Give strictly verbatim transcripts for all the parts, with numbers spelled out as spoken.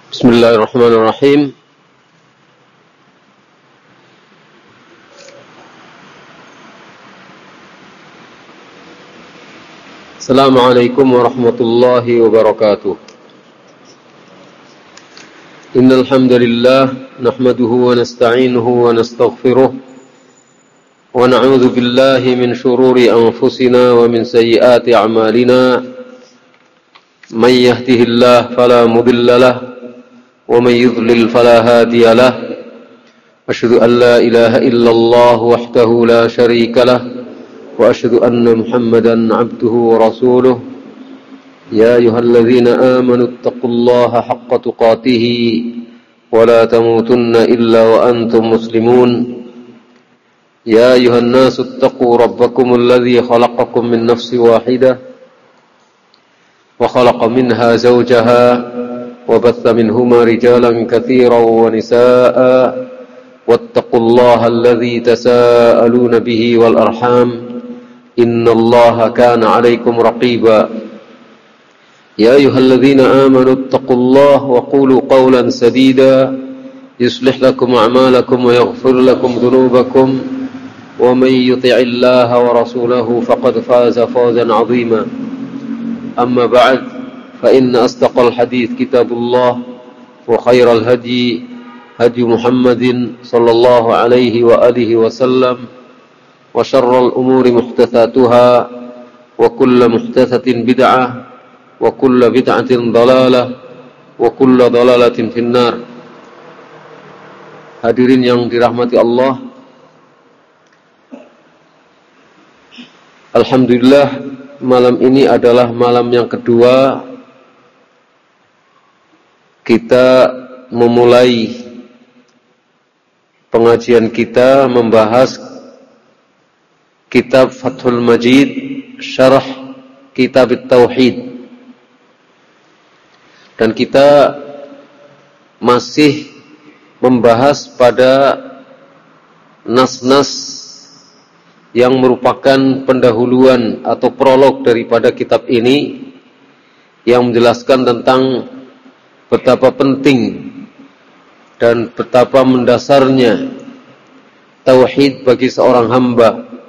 Bismillahirrahmanirrahim. Assalamualaikum warahmatullahi wabarakatuh. Innal hamdalillah nahmaduhu wa nasta'inuhu wa nastaghfiruh wa na'udzu billahi min shururi anfusina wa min sayyiati a'malina. May yahdihillahu fala mudilla lahu wa may yudlil fala hadiya lahu. Asyhadu an la ilaha illallah wahdahu la syarika lahu wa asyhadu anna Muhammadan abduhu wa rasuluh. Ya ayyuhalladzina amanu taqullaha haqqa tuqatih wa la tamutunna illa wa antum muslimun. Ya ayyuhan nasu taqu rabbakumul ladzi khalaqakum min nafsin wahidah wa khalaqa minha zawjaha wa batha minhuma rijalan katsiran wa nisaa'a wattaqullaha alladzi tasaaluna bihi wal arham. Innallaha kana 'alaikum raqiba. Ya ayyuhalladzina amanu taqullaha wa qulu qawlan sadida yuslih lakum a'malakum wa yaghfir lakum dhunubakum wa may yuti'illaha wa rasulahu faqad faza fawzan 'azima. Amma ba'd, fa inna asdaqal hadits kitabullah wa khairal hadi hadi Muhammadin sallallahu alaihi wa alihi wasallam wa syarrul umuri muhdatsatuha wa kullu muhdatsatin bid'ah wa kullu bid'atin dhalalah wa kullu dhalalatin finnar. Hadirin yang dirahmati Allah, alhamdulillah malam ini adalah malam yang kedua kita memulai pengajian kita membahas kitab Fathul Majid, syarah kitab Tauhid. Dan kita masih membahas pada nas-nas yang merupakan pendahuluan atau prolog daripada kitab ini, yang menjelaskan tentang betapa penting dan betapa mendasarnya tauhid bagi seorang hamba.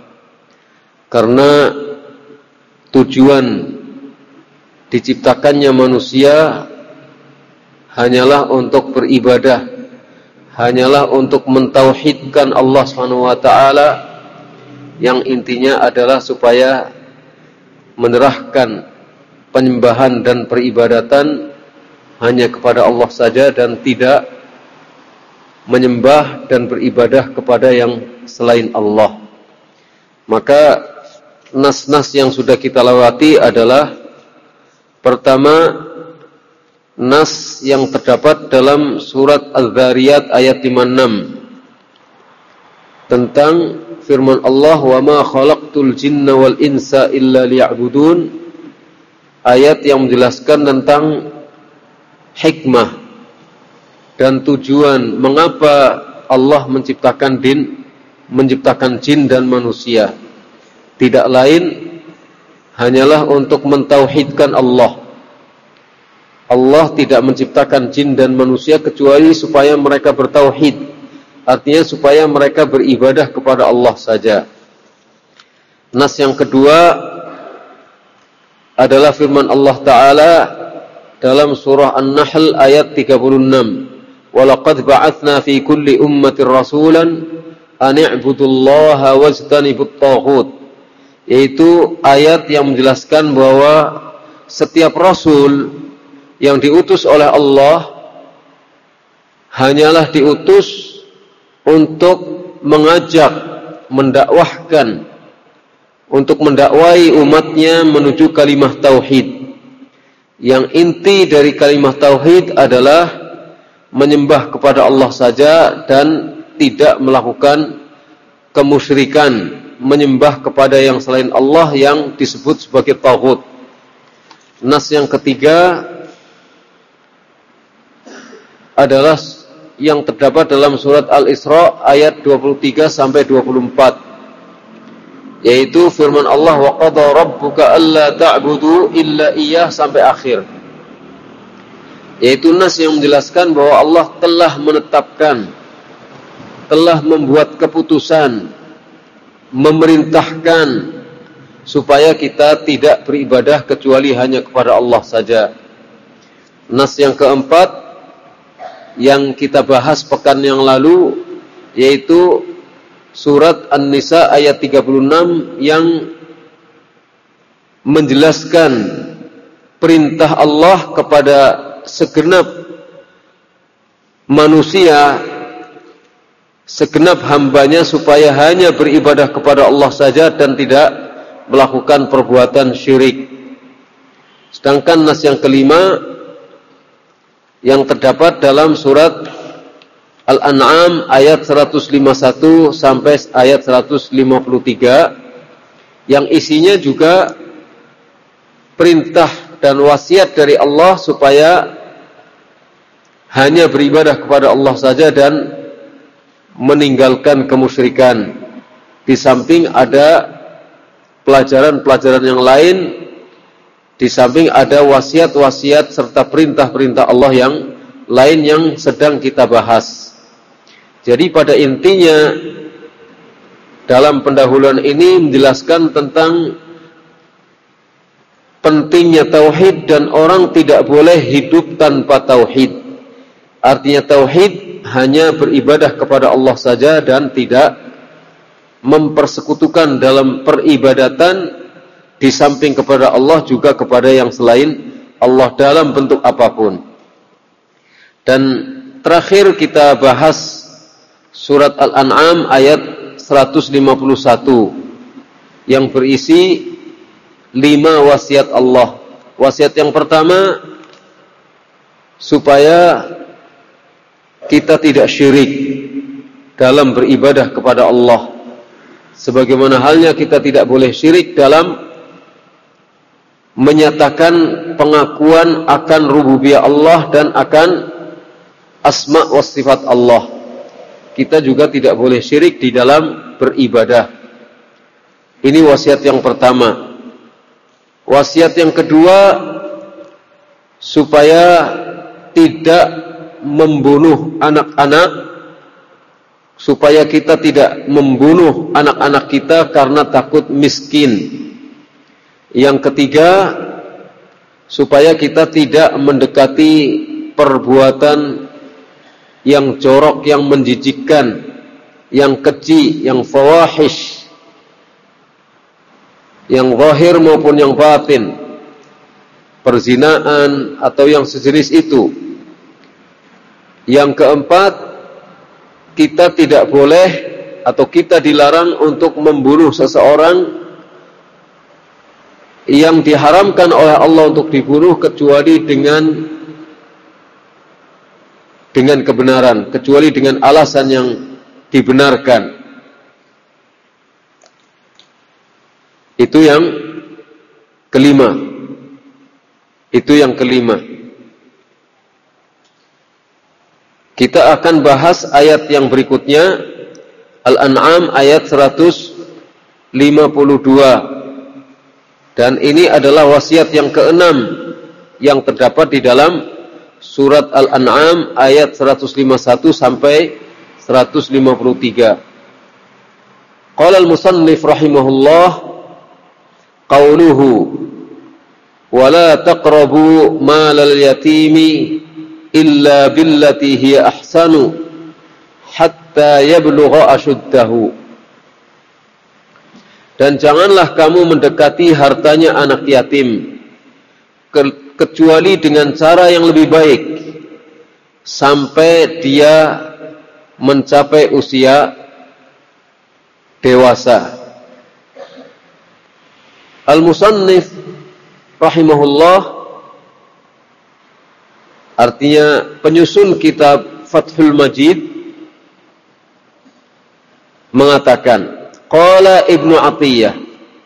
Karena tujuan diciptakannya manusia hanyalah untuk beribadah, hanyalah untuk mentauhidkan Allah Subhanahu wa taala, yang intinya adalah supaya menyerahkan penyembahan dan peribadatan hanya kepada Allah saja dan tidak menyembah dan beribadah kepada yang selain Allah. Maka nas-nas yang sudah kita lewati adalah pertama, nas yang terdapat dalam surat Az-Zariyat ayat lima puluh enam tentang firman Allah, wa ma khalaqtul jinna wal insa illa liya'budun, ayat yang menjelaskan tentang hikmah dan tujuan mengapa Allah menciptakan din, menciptakan jin dan manusia. Tidak lain hanyalah untuk mentauhidkan Allah. Allah tidak menciptakan jin dan manusia kecuali supaya mereka bertauhid. Artinya supaya mereka beribadah kepada Allah saja. Nas yang kedua adalah firman Allah Ta'ala dalam surah An-Nahl ayat tiga puluh enam. وَلَقَدْ بَعَثْنَا فِي كُلِّ أُمَّةٍ رَسُولًا أَنِ اعْبُدُوا اللَّهَ وَاجْتَنِبُوا الطَّاغُوتَ. Yaitu ayat yang menjelaskan bahwa setiap rasul yang diutus oleh Allah hanyalah diutus untuk mengajak, mendakwahkan, untuk mendakwai umatnya menuju kalimah tauhid. Yang inti dari kalimah tauhid adalah menyembah kepada Allah saja dan tidak melakukan kemusyrikan, menyembah kepada yang selain Allah yang disebut sebagai taghut. Nas yang ketiga adalah yang terdapat dalam surat Al-Isra ayat dua puluh tiga sampai dua puluh empat, yaitu firman Allah, wa qadha rabbuka alla ta'budu illa iyyah, sampai akhir. yaitu nas yang menjelaskan bahwa Allah telah menetapkan, telah membuat keputusan, memerintahkan supaya kita tidak beribadah kecuali hanya kepada Allah saja. Nas yang keempat yang kita bahas pekan yang lalu yaitu surat An-Nisa ayat tiga puluh enam yang menjelaskan perintah Allah kepada segenap manusia, segenap hambanya supaya hanya beribadah kepada Allah saja dan tidak melakukan perbuatan syirik. Sedangkan nas yang kelima yang terdapat dalam surat Al-An'am ayat seratus lima puluh satu sampai ayat seratus lima puluh tiga yang isinya juga perintah dan wasiat dari Allah supaya hanya beribadah kepada Allah saja dan meninggalkan kemusyrikan. Di samping ada pelajaran-pelajaran yang lain, di samping ada wasiat-wasiat serta perintah-perintah Allah yang lain yang sedang kita bahas. Jadi pada intinya dalam pendahuluan ini menjelaskan tentang pentingnya tauhid dan orang tidak boleh hidup tanpa tauhid. Artinya tauhid hanya beribadah kepada Allah saja dan tidak mempersekutukan dalam peribadatan di samping kepada Allah juga kepada yang selain Allah dalam bentuk apapun. Dan terakhir kita bahas surat Al-An'am ayat seratus lima puluh satu yang berisi lima wasiat Allah. Wasiat yang pertama supaya kita tidak syirik dalam beribadah kepada Allah. Sebagaimana halnya kita tidak boleh syirik dalam menyatakan pengakuan akan rububiyah Allah dan akan asma wa sifat Allah. Kita juga tidak boleh syirik di dalam beribadah. Ini wasiat yang pertama. Wasiat yang kedua supaya tidak membunuh anak-anak, supaya kita tidak membunuh anak-anak kita karena takut miskin. Yang ketiga, supaya kita tidak mendekati perbuatan yang jorok, yang menjijikkan, yang keji, yang fawahish, yang zahir maupun yang batin, perzinaan atau yang sejenis itu. Yang keempat, kita tidak boleh atau kita dilarang untuk membunuh seseorang yang diharamkan oleh Allah untuk dibunuh kecuali dengan dengan kebenaran, kecuali dengan alasan yang dibenarkan. Itu yang kelima. Itu yang kelima. Kita akan bahas ayat yang berikutnya, Al-An'am ayat seratus lima puluh dua. Dan ini adalah wasiat yang keenam yang terdapat di dalam surat Al-An'am ayat seratus lima puluh satu sampai seratus lima puluh tiga. Qala al-musannif rahimahullah, qauluhu wa la taqrabu malal yatimi illa billati hiya ahsanu hatta yablugha ashuddahu. Dan janganlah kamu mendekati hartanya anak yatim ke- kecuali dengan cara yang lebih baik sampai dia mencapai usia dewasa. Al-musannif rahimahullah, artinya penyusun kitab Fathul Majid, mengatakan, qala Ibnu Atiyah.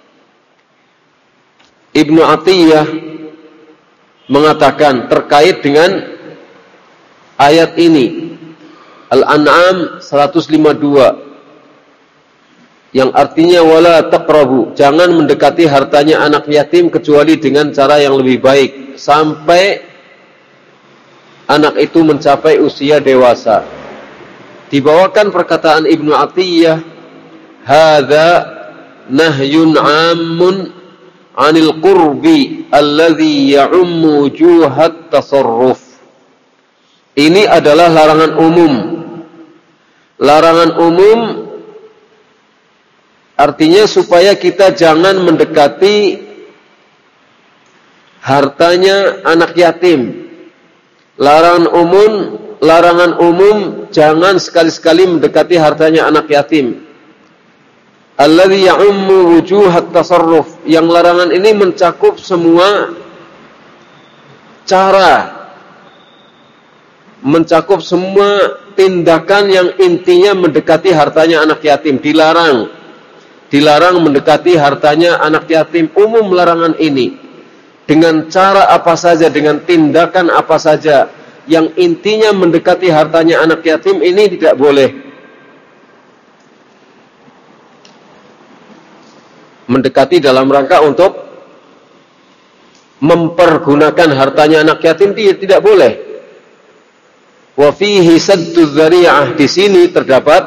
Ibnu Atiyah mengatakan terkait dengan ayat ini, Al-An'am seratus lima puluh dua, yang artinya wala taqrabu, jangan mendekati hartanya anak yatim kecuali dengan cara yang lebih baik sampai anak itu mencapai usia dewasa. Dibawakan perkataan Ibnu Athiyyah, hadza nahyun 'ammun 'anil qurbi alladhi ya'ummu wujuhat tasarruf. Ini adalah larangan umum. Larangan umum artinya supaya kita jangan mendekati hartanya anak yatim. Larangan umum, larangan umum jangan sekali-sekali mendekati hartanya anak yatim. Alladzi ya'ummu wujuhat tasarruf. Yang larangan ini mencakup semua cara, mencakup semua tindakan yang intinya mendekati hartanya anak yatim. Dilarang. Dilarang mendekati hartanya anak yatim. Umum larangan ini. Dengan cara apa saja, dengan tindakan apa saja yang intinya mendekati hartanya anak yatim, ini tidak boleh. Mendekati dalam rangka untuk mempergunakan hartanya anak yatim tidak boleh. Wa fihi saddu dzari'ah, di sini terdapat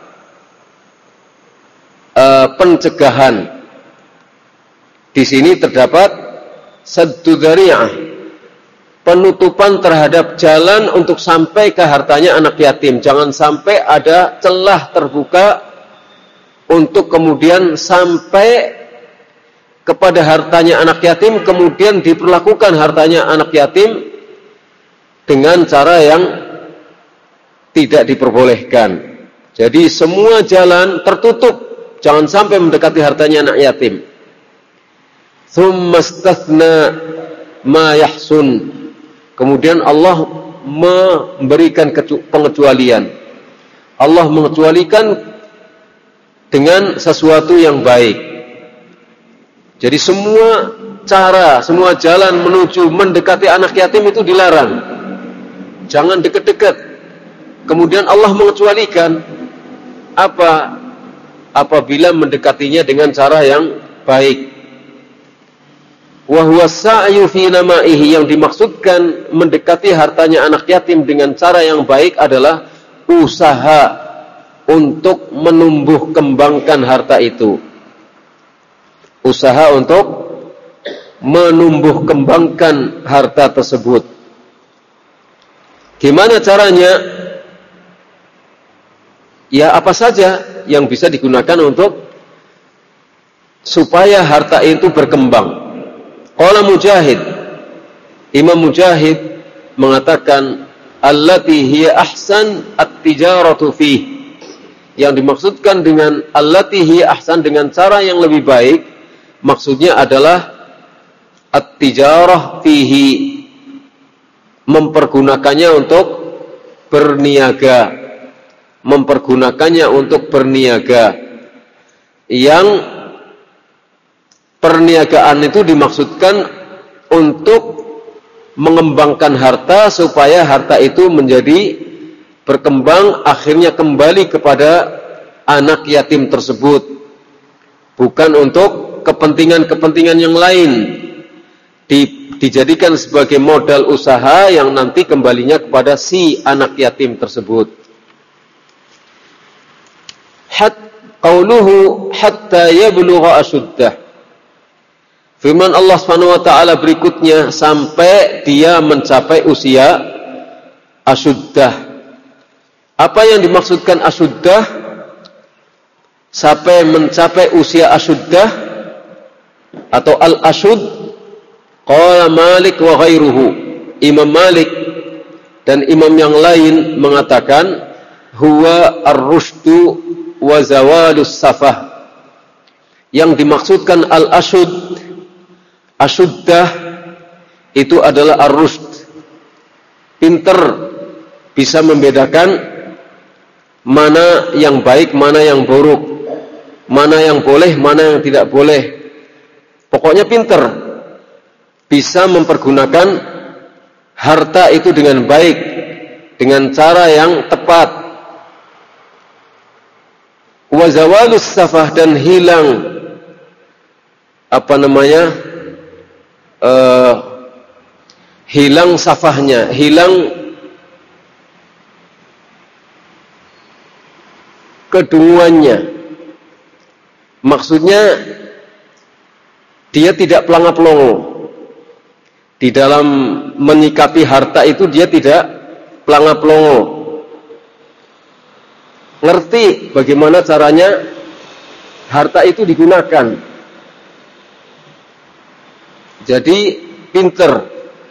uh, pencegahan. Di sini terdapat saddu dzari'ah, penutupan terhadap jalan untuk sampai ke hartanya anak yatim. Jangan sampai ada celah terbuka untuk kemudian sampai kepada hartanya anak yatim, kemudian diperlakukan hartanya anak yatim dengan cara yang tidak diperbolehkan. Jadi semua jalan tertutup, jangan sampai mendekati hartanya anak yatim. Tsumma istathna ma yahsun. Kemudian Allah memberikan pengecualian. Allah mengecualikan dengan sesuatu yang baik. Jadi semua cara, semua jalan menuju mendekati anak yatim itu dilarang. Jangan dekat-dekat. Kemudian Allah mengecualikan apa? Apabila mendekatinya dengan cara yang baik. Wa huwa sa'yu fi nama'ihi, yang dimaksudkan mendekati hartanya anak yatim dengan cara yang baik adalah usaha untuk menumbuh kembangkan harta itu. Usaha untuk menumbuh kembangkan harta tersebut. Gimana caranya? Ya apa saja yang bisa digunakan untuk supaya harta itu berkembang. Qala Mujahid, Imam Mujahid mengatakan allati hiya ahsan at-tijaratu fih. Yang dimaksudkan dengan allati hiya ahsan, dengan cara yang lebih baik, maksudnya adalah at-tijarah fihi, mempergunakannya untuk berniaga, mempergunakannya untuk berniaga. Yang perniagaan itu dimaksudkan untuk mengembangkan harta supaya harta itu menjadi berkembang, akhirnya kembali kepada anak yatim tersebut, bukan untuk kepentingan-kepentingan yang lain. Di, dijadikan sebagai modal usaha yang nanti kembalinya kepada si anak yatim tersebut. Hat qauluhu hatta yablugha ashuddah. Firman Allah Subhanahu wa taala berikutnya, sampai dia mencapai usia asyuddah. Apa yang dimaksudkan asyuddah? Sampai mencapai usia asyuddah atau al-asyud, qala Malik wa ghairuhu. Imam Malik dan imam yang lain mengatakan huwa ar-rusydu wa zawalus safah. Yang dimaksudkan al-asyud, asyuddah itu adalah ar-rusyd, pinter, bisa membedakan mana yang baik, mana yang buruk, mana yang boleh, mana yang tidak boleh. Pokoknya pinter, bisa mempergunakan harta itu dengan baik, dengan cara yang tepat. Wa zawalus safah, dan hilang apa namanya? Uh, hilang safahnya, hilang kedunguannya. Maksudnya dia tidak pelanga-pelongo. Di dalam menyikapi harta itu dia tidak pelanga-pelongo. Ngerti bagaimana caranya harta itu digunakan. Jadi pinter.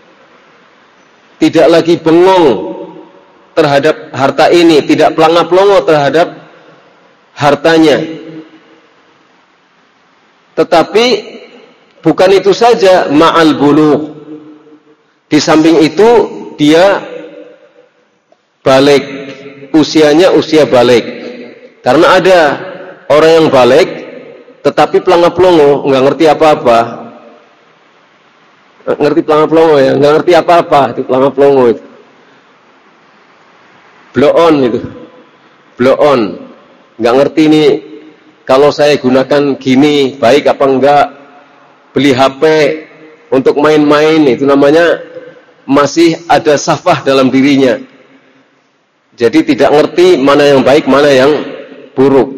Tidak lagi bengong terhadap harta ini, tidak pelanga-pelongo terhadap hartanya. Tetapi bukan itu saja, ma'al bulugh. Di samping itu dia balik, usianya usia balik. Karena ada orang yang balik tetapi pelanga-pelongo, nggak ngerti apa-apa. Ngerti pelanga-pelongo ya, nggak ngerti apa-apa, itu pelanga-pelongo itu. Blow on itu. Blow on. Nggak ngerti nih, kalau saya gunakan gini baik apa enggak. Beli H P untuk main-main, itu namanya masih ada safah dalam dirinya. Jadi tidak ngerti mana yang baik, mana yang buruk.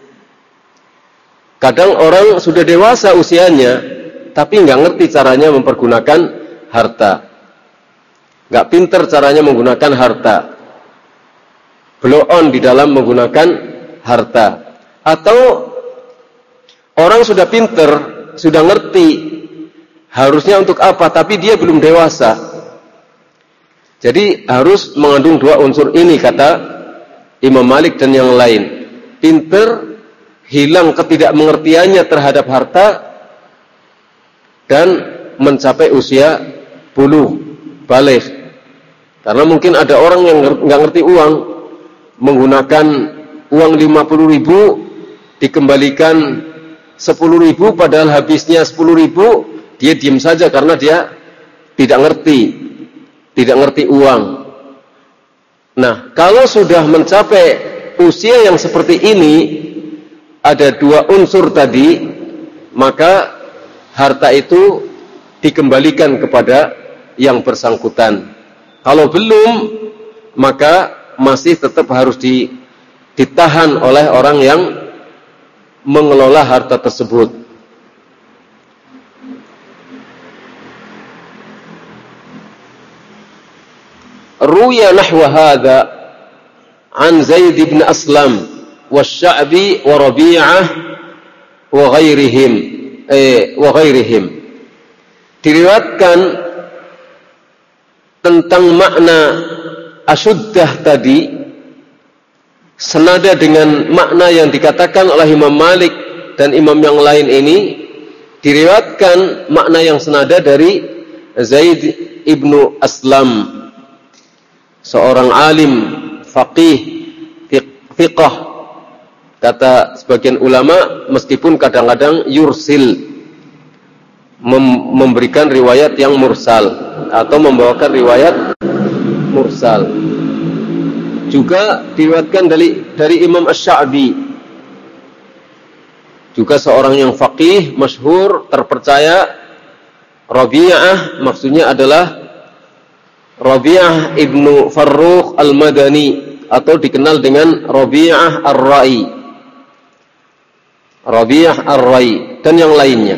Kadang orang sudah dewasa usianya, tapi nggak ngerti caranya mempergunakan harta. Nggak pinter caranya menggunakan harta. Blow on di dalam menggunakan harta. Atau orang sudah pinter, sudah ngerti harusnya untuk apa, tapi dia belum dewasa. Jadi harus mengandung dua unsur ini, kata Imam Malik dan yang lain. Pinter, hilang ketidakmengertiannya terhadap harta, dan mencapai usia buluh, baligh. Karena mungkin ada orang yang nggak ngerti uang, menggunakan uang lima puluh ribu, dikembalikan sepuluh ribu, padahal habisnya sepuluh ribu, dia diam saja karena dia tidak ngerti. Tidak ngerti uang. Nah, kalau sudah mencapai usia yang seperti ini, ada dua unsur tadi, maka harta itu dikembalikan kepada yang bersangkutan. Kalau belum, maka masih tetap harus di, ditahan oleh orang yang mengelola harta tersebut. Ruya nahwa hadha an Zaid bin Aslam wasy'abi wa Rabi'ah wa ghairihim eh wa ghairihim. Diriwayatkan tentang makna asyuddah tadi senada dengan makna yang dikatakan oleh Imam Malik dan imam yang lain ini. Diriwayatkan makna yang senada dari Zaid ibnu Aslam, seorang alim, faqih, fiqh. Kata sebagian ulama, meskipun kadang-kadang yursil, mem- memberikan riwayat yang mursal atau membawakan riwayat mursal. Juga diriwayatkan dari dari Imam Asy-Sya'bi, juga seorang yang faqih, masyhur, terpercaya. Rabi'ah maksudnya adalah Rabi'ah ibnu Farrukh al-Madani, atau dikenal dengan Rabi'ah ar-Ra'i, Rabi'ah ar-Ra'i dan yang lainnya.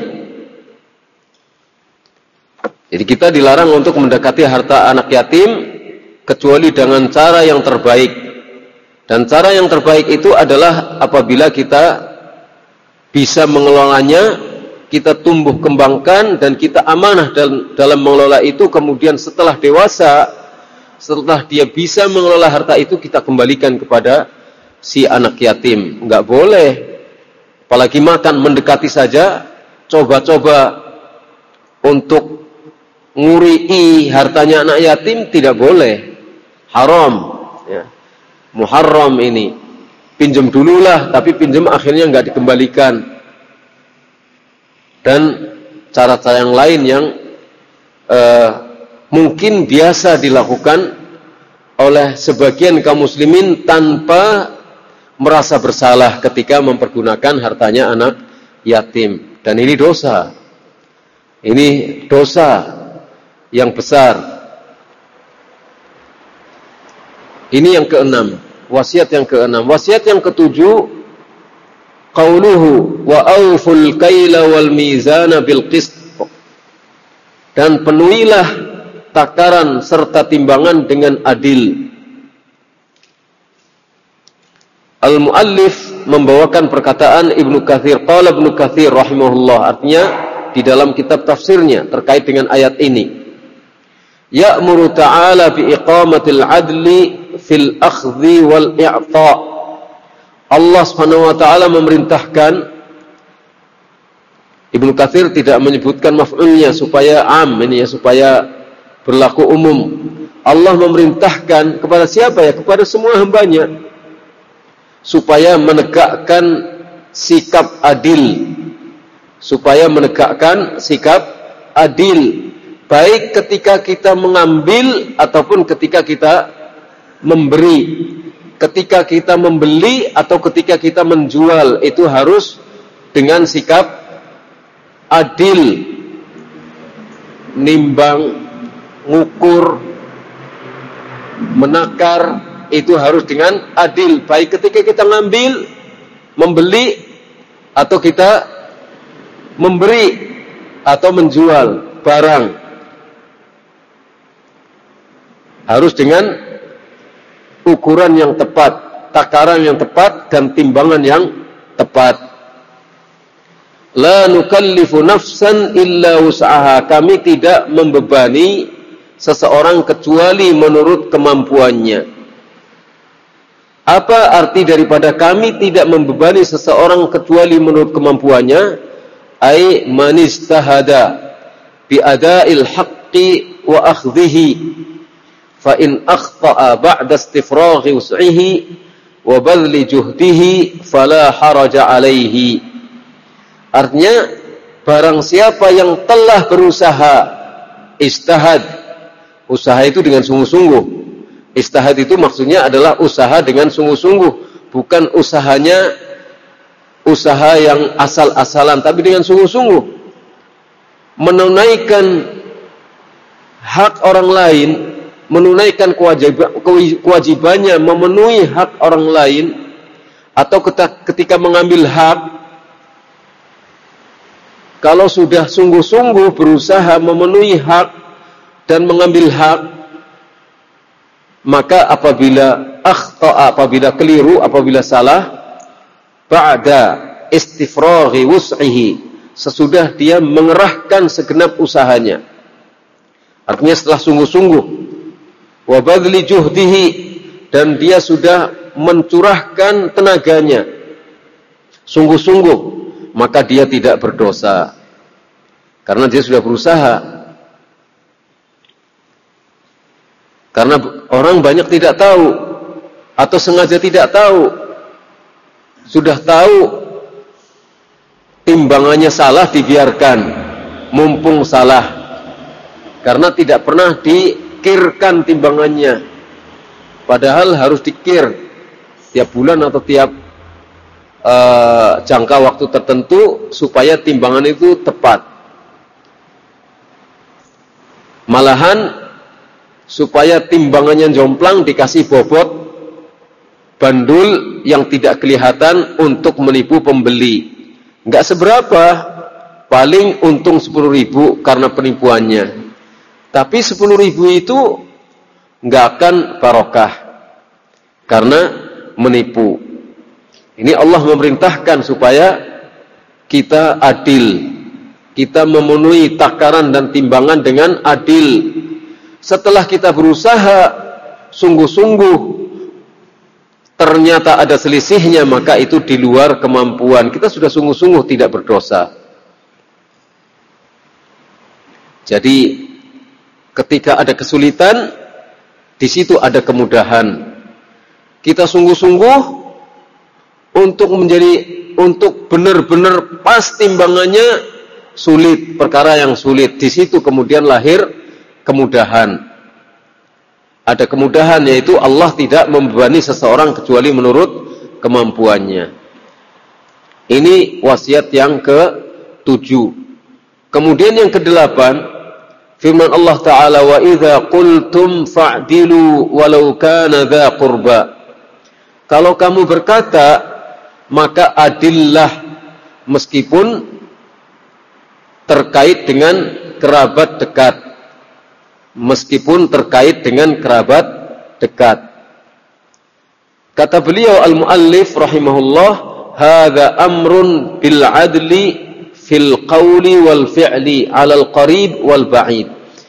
Jadi kita dilarang untuk mendekati harta anak yatim kecuali dengan cara yang terbaik. Dan cara yang terbaik itu adalah apabila kita bisa mengelolanya, kita tumbuh kembangkan, dan kita amanah dalam, dalam mengelola itu. Kemudian setelah dewasa, setelah dia bisa mengelola harta itu, kita kembalikan kepada si anak yatim. Enggak boleh, apalagi makan mendekati saja, coba-coba untuk nguri'i hartanya anak yatim, tidak boleh. Haram, ya. Muharram ini. Pinjam dululah, tapi pinjam akhirnya enggak dikembalikan. Dan cara-cara yang lain yang uh, mungkin biasa dilakukan oleh sebagian kaum muslimin tanpa merasa bersalah ketika mempergunakan hartanya anak yatim. Dan ini dosa. Ini dosa yang besar. Ini yang keenam. Wasiat yang keenam. Wasiat yang ketujuh, qauluhu wa awful kaila wal mizana bil qist. Dan penuhilah takaran serta timbangan dengan adil. Al-muallif membawakan perkataan Ibnu Katsir, qala Ibnu Katsir rahimahullah, artinya di dalam kitab tafsirnya terkait dengan ayat ini. Ya'muru ta'ala bi iqamatil adli fil akhdhi wal i'ta'. Allah Subhanahu wa taala memerintahkan, Ibnu Katsir tidak menyebutkan maf'ulnya supaya am ini ya, supaya berlaku umum. Allah memerintahkan kepada siapa ya? Kepada semua hambanya, supaya menegakkan sikap adil. Supaya menegakkan sikap adil, baik ketika kita mengambil ataupun ketika kita memberi. Ketika kita membeli atau ketika kita menjual, itu harus dengan sikap adil. Nimbang, ngukur, menakar, itu harus dengan adil. Baik ketika kita ngambil, membeli, atau kita memberi atau menjual barang, harus dengan ukuran yang tepat, takaran yang tepat, dan timbangan yang tepat. La nukallifu nafsan illa wus'aha. Kami tidak membebani seseorang kecuali menurut kemampuannya. Apa arti daripada kami tidak membebani seseorang kecuali menurut kemampuannya? Ai manistahada bi ada'il haqqi wa akhdhihi. Fa in akhta'a ba'da istifraghi wus'ihi wa badli juhdihi fala haraja alaihi. Artinya, barang siapa yang telah berusaha, istihad, usaha itu dengan sungguh-sungguh. Istihad itu maksudnya adalah usaha dengan sungguh-sungguh, bukan usahanya usaha yang asal-asalan, tapi dengan sungguh-sungguh menunaikan hak orang lain, menunaikan kewajiban, kewajibannya memenuhi hak orang lain, atau ketika mengambil hak, kalau sudah sungguh-sungguh berusaha memenuhi hak dan mengambil hak, maka apabila akhta'a, apabila keliru, apabila salah, ba'da istifraghi wus'ihi, sesudah dia mengerahkan segenap usahanya, artinya setelah sungguh-sungguh, wa badli juhdihi, dan dia sudah mencurahkan tenaganya sungguh-sungguh, maka dia tidak berdosa karena dia sudah berusaha. Karena orang banyak tidak tahu atau sengaja tidak tahu, sudah tahu timbangannya salah, dibiarkan mumpung salah, karena tidak pernah dikirkan timbangannya, padahal harus dikir tiap bulan atau tiap uh, jangka waktu tertentu supaya timbangan itu tepat. Malahan supaya timbangannya jomplang dikasih bobot bandul yang tidak kelihatan untuk menipu pembeli. Enggak seberapa, paling untung sepuluh ribu karena penipuannya. Tapi sepuluh ribu itu enggak akan barokah karena menipu. Ini Allah memerintahkan supaya kita adil, kita memenuhi takaran dan timbangan dengan adil. Setelah kita berusaha sungguh-sungguh, ternyata ada selisihnya, maka itu di luar kemampuan. Kita sudah sungguh-sungguh tidak berdosa. Jadi ketika ada kesulitan, di situ ada kemudahan. Kita sungguh-sungguh untuk menjadi, untuk benar-benar pas timbangannya, sulit, perkara yang sulit. Di situ kemudian lahir kemudahan. Ada kemudahan, yaitu Allah tidak membebani seseorang kecuali menurut kemampuannya. Ini wasiat yang ketujuh. Kemudian yang kedelapan, firman Allah Ta'ala, wa idza qultum fa'dilu walau kana dza qurba. Kalau kamu berkata, maka adillah meskipun terkait dengan kerabat dekat. Meskipun terkait dengan kerabat dekat. Kata beliau al-muallif rahimahullah, hadza amrun bil adli fil qawli wal fi'li 'alal qarib wal ba'id.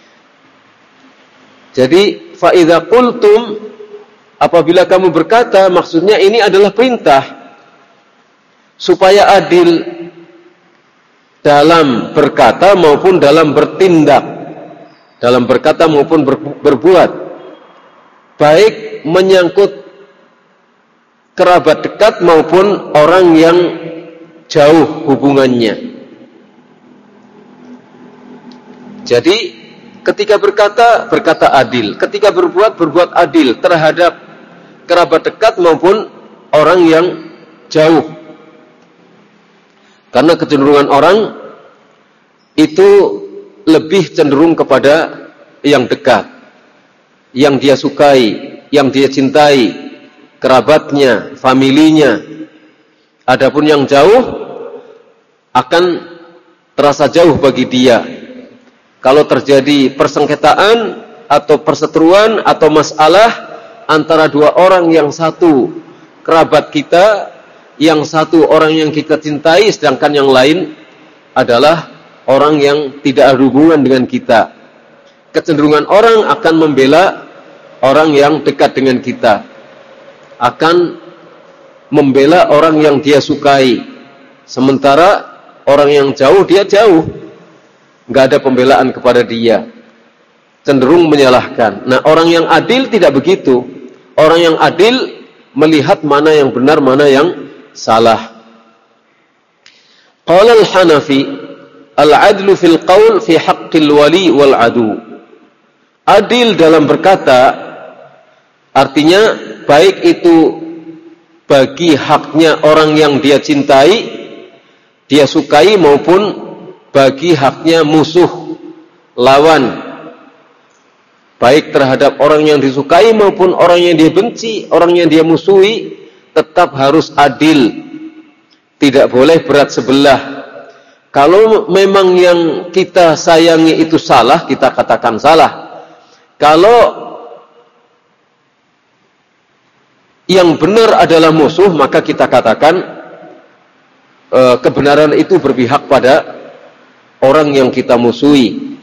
Jadi fa idza qultum, apabila kamu berkata, maksudnya ini adalah perintah supaya adil dalam berkata maupun dalam bertindak, dalam berkata maupun ber, berbuat, baik menyangkut kerabat dekat maupun orang yang jauh hubungannya. Jadi ketika berkata, berkata adil, ketika berbuat, berbuat adil terhadap kerabat dekat maupun orang yang jauh. Karena kecenderungan orang itu lebih cenderung kepada yang dekat, yang dia sukai, yang dia cintai, kerabatnya, familinya. Adapun yang jauh akan terasa jauh bagi dia. Kalau terjadi persengketaan atau perseteruan atau masalah antara dua orang, yang satu kerabat kita, yang satu orang yang kita cintai, sedangkan yang lain adalah orang yang tidak ada hubungan dengan kita, kecenderungan orang akan membela orang yang dekat dengan kita, akan membela orang yang dia sukai, sementara orang yang jauh, dia jauh, nggak ada pembelaan kepada dia, cenderung menyalahkan. Nah, orang yang adil tidak begitu. Orang yang adil melihat mana yang benar, mana yang salah. Qala al-Hanafi, al-adlu fil qaul fi haqqil wali wal adu. Adil dalam berkata artinya baik itu bagi haknya orang yang dia cintai, dia sukai, maupun bagi haknya musuh, lawan, baik terhadap orang yang disukai maupun orang yang dia benci, orang yang dia musuhi, tetap harus adil, tidak boleh berat sebelah. Kalau memang yang kita sayangi itu salah, kita katakan salah. Kalau yang benar adalah musuh, maka kita katakan e, kebenaran itu berpihak pada orang yang kita musuhi.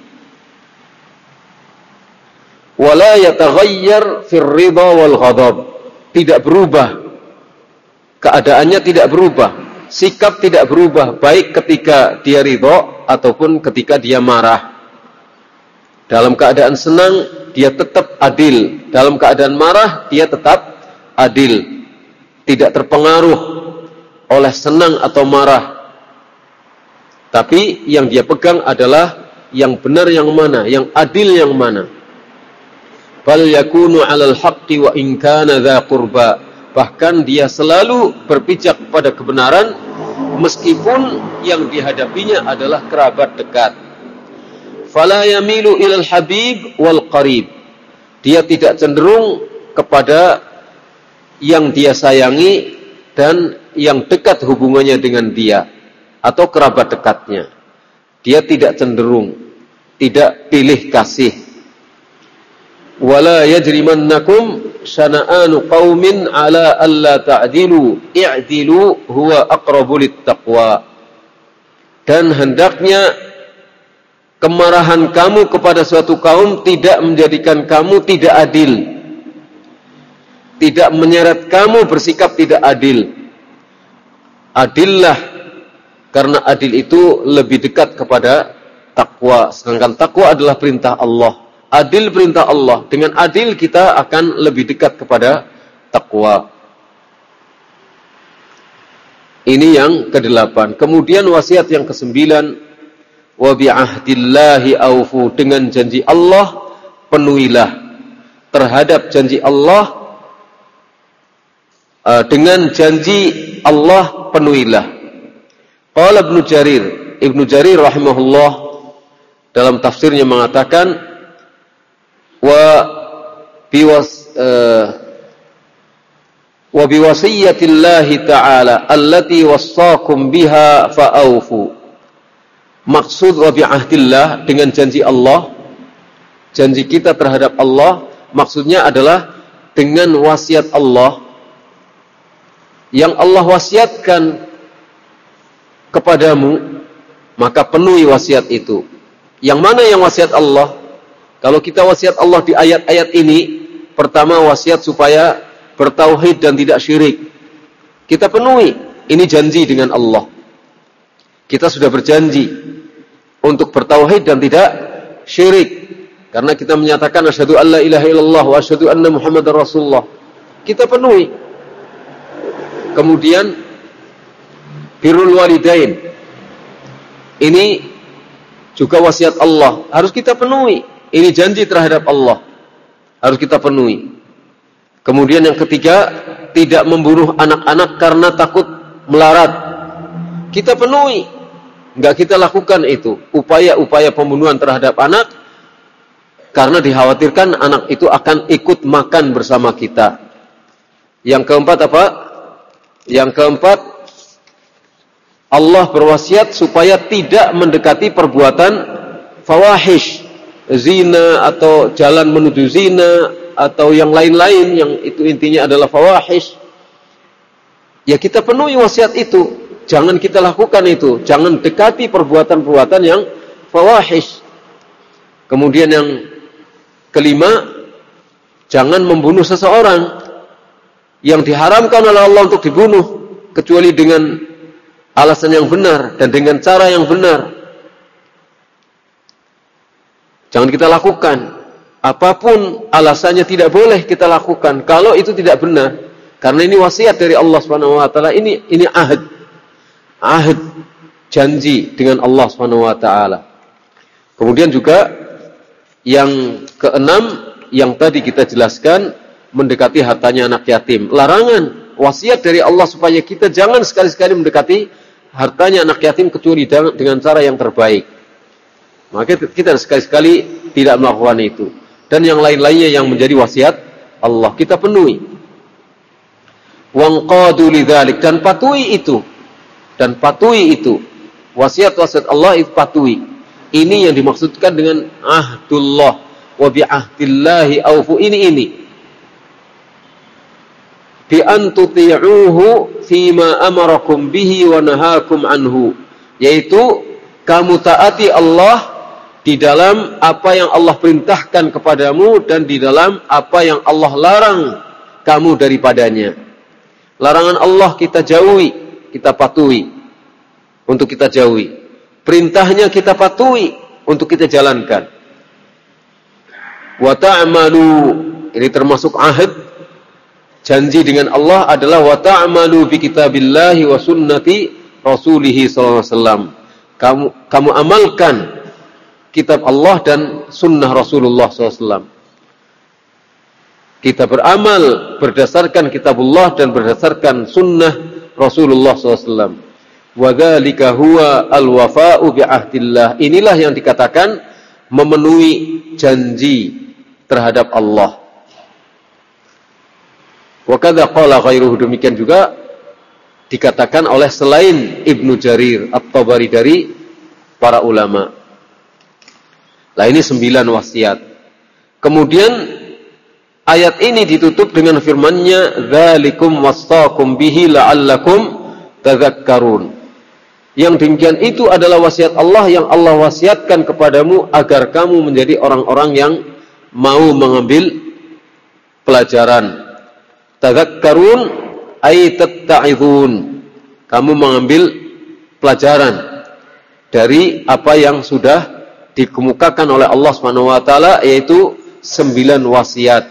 Wala yataghayyar fir ridha wal ghadab. Tidak berubah. Keadaannya tidak berubah. Sikap tidak berubah, baik ketika dia ridho ataupun ketika dia marah. Dalam keadaan senang, dia tetap adil. Dalam keadaan marah, dia tetap adil. Tidak terpengaruh oleh senang atau marah. Tapi yang dia pegang adalah yang benar yang mana, yang adil yang mana. Bal yakunu 'alal haqqi wa in kana dza qurba. Bahkan dia selalu berpijak pada kebenaran meskipun yang dihadapinya adalah kerabat dekat. Fala yamilu ilal habib wal qarib. Dia tidak cenderung kepada yang dia sayangi dan yang dekat hubungannya dengan dia atau kerabat dekatnya. Dia tidak cenderung, tidak pilih kasih. Wala yajrimannakum syana'anu qaumin ala alla ta'dilu i'dilu huwa aqrabu littaqwa. Dan hendaknya kemarahan kamu kepada suatu kaum tidak menjadikan kamu tidak adil, tidak menyeret kamu bersikap tidak adil. Adillah, karena adil itu lebih dekat kepada takwa, sedangkan takwa adalah perintah Allah. Adil perintah Allah. Dengan adil kita akan lebih dekat kepada takwa. Ini yang kedelapan. Kemudian wasiat yang kesembilan, wa bi'ahdillahi aufu. Dengan janji Allah penuhilah. Terhadap janji Allah, uh, dengan janji Allah penuhilah. Qala Ibnu Jarir, Ibnu Jarir rahimahullah dalam tafsirnya mengatakan, wa biwas uh, wa wa biwasiyatillahi ta'ala allati wassakum biha fa'aufu. Maksud wa bi'ahdillah dengan janji Allah, janji kita terhadap Allah, maksudnya adalah dengan wasiat Allah yang Allah wasiatkan kepadamu, maka penuhi wasiat itu. Yang mana yang wasiat Allah? Kalau kita wasiat Allah di ayat-ayat ini, pertama wasiat supaya bertauhid dan tidak syirik. Kita penuhi. Ini janji dengan Allah. Kita sudah berjanji untuk bertauhid dan tidak syirik. Karena kita menyatakan asyhadu an la ilaha illallah wa asyhadu anna Muhammadar Rasulullah. Kita penuhi. Kemudian birrul walidain. Ini juga wasiat Allah. Harus kita penuhi. Ini janji terhadap Allah. Harus kita penuhi. Kemudian yang ketiga, tidak membunuh anak-anak karena takut melarat. Kita penuhi. Enggak kita lakukan itu. Upaya-upaya pembunuhan terhadap anak karena dikhawatirkan anak itu akan ikut makan bersama kita. Yang keempat apa? Yang keempat, Allah berwasiat supaya tidak mendekati perbuatan fawahish, zina atau jalan menuju zina atau yang lain-lain yang itu intinya adalah fawahish. Ya kita penuhi wasiat itu. Jangan kita lakukan itu. Jangan dekati perbuatan-perbuatan yang fawahish. Kemudian yang kelima, jangan membunuh seseorang yang diharamkan oleh Allah untuk dibunuh kecuali dengan alasan yang benar dan dengan cara yang benar. Jangan kita lakukan. Apapun alasannya tidak boleh kita lakukan kalau itu tidak benar. Karena ini wasiat dari Allah Subhanahu wa taala. Ini ini ahad. Ahad janji dengan Allah Subhanahu wa taala. Kemudian juga yang keenam yang tadi kita jelaskan, mendekati hartanya anak yatim. Larangan, wasiat dari Allah supaya kita jangan sekali-sekali mendekati hartanya anak yatim kecuali dengan cara yang terbaik. Maka kita sekali-sekali tidak melakukan itu. Dan yang lain-lainnya yang menjadi wasiat Allah kita penuhi. Wanqadu lidzalik, dan patuhi itu. Dan patuhi itu. Wasiat-wasiat Allah itu patuhi. Ini yang dimaksudkan dengan ahdullah wa bi'ahdillahi aufu. Ini ini. Bi an tuti'uhu fima amarakum bihi wa nahakum anhu. Yaitu kamu taati Allah di dalam apa yang Allah perintahkan kepadamu dan di dalam apa yang Allah larang kamu daripadanya. Larangan Allah kita jauhi, kita patuhi untuk kita jauhi. Perintahnya kita patuhi untuk kita jalankan. Wa ta'malu, ini termasuk ahad janji dengan Allah adalah wa ta'malu bi kitabillahi wa sunnati rasulih sallallahu alaihi wasallam. Kamu kamu amalkan kitab Allah dan sunnah Rasulullah sallallahu alaihi wasallam. Kita beramal berdasarkan kitabullah dan berdasarkan sunnah Rasulullah sallallahu alaihi wasallam. Wa dzalika huwa al-wafa'u bi ahdillah. Inilah yang dikatakan memenuhi janji terhadap Allah. Wa kadza qala ghairuhu, demikian juga dikatakan oleh selain Ibnu Jarir At-Tabari dari para ulama. Nah, ini sembilan wasiat. Kemudian ayat ini ditutup dengan firman-Nya, "Dzalikum wasaqum bihi la'allakum tadzakkarun." Yang demikian itu adalah wasiat Allah yang Allah wasiatkan kepadamu agar kamu menjadi orang-orang yang mau mengambil pelajaran. Tadzakkarun ay tatta'idun. Kamu mengambil pelajaran dari apa yang sudah dikemukakan oleh Allah Subhanahu wa taala, yaitu sembilan wasiat.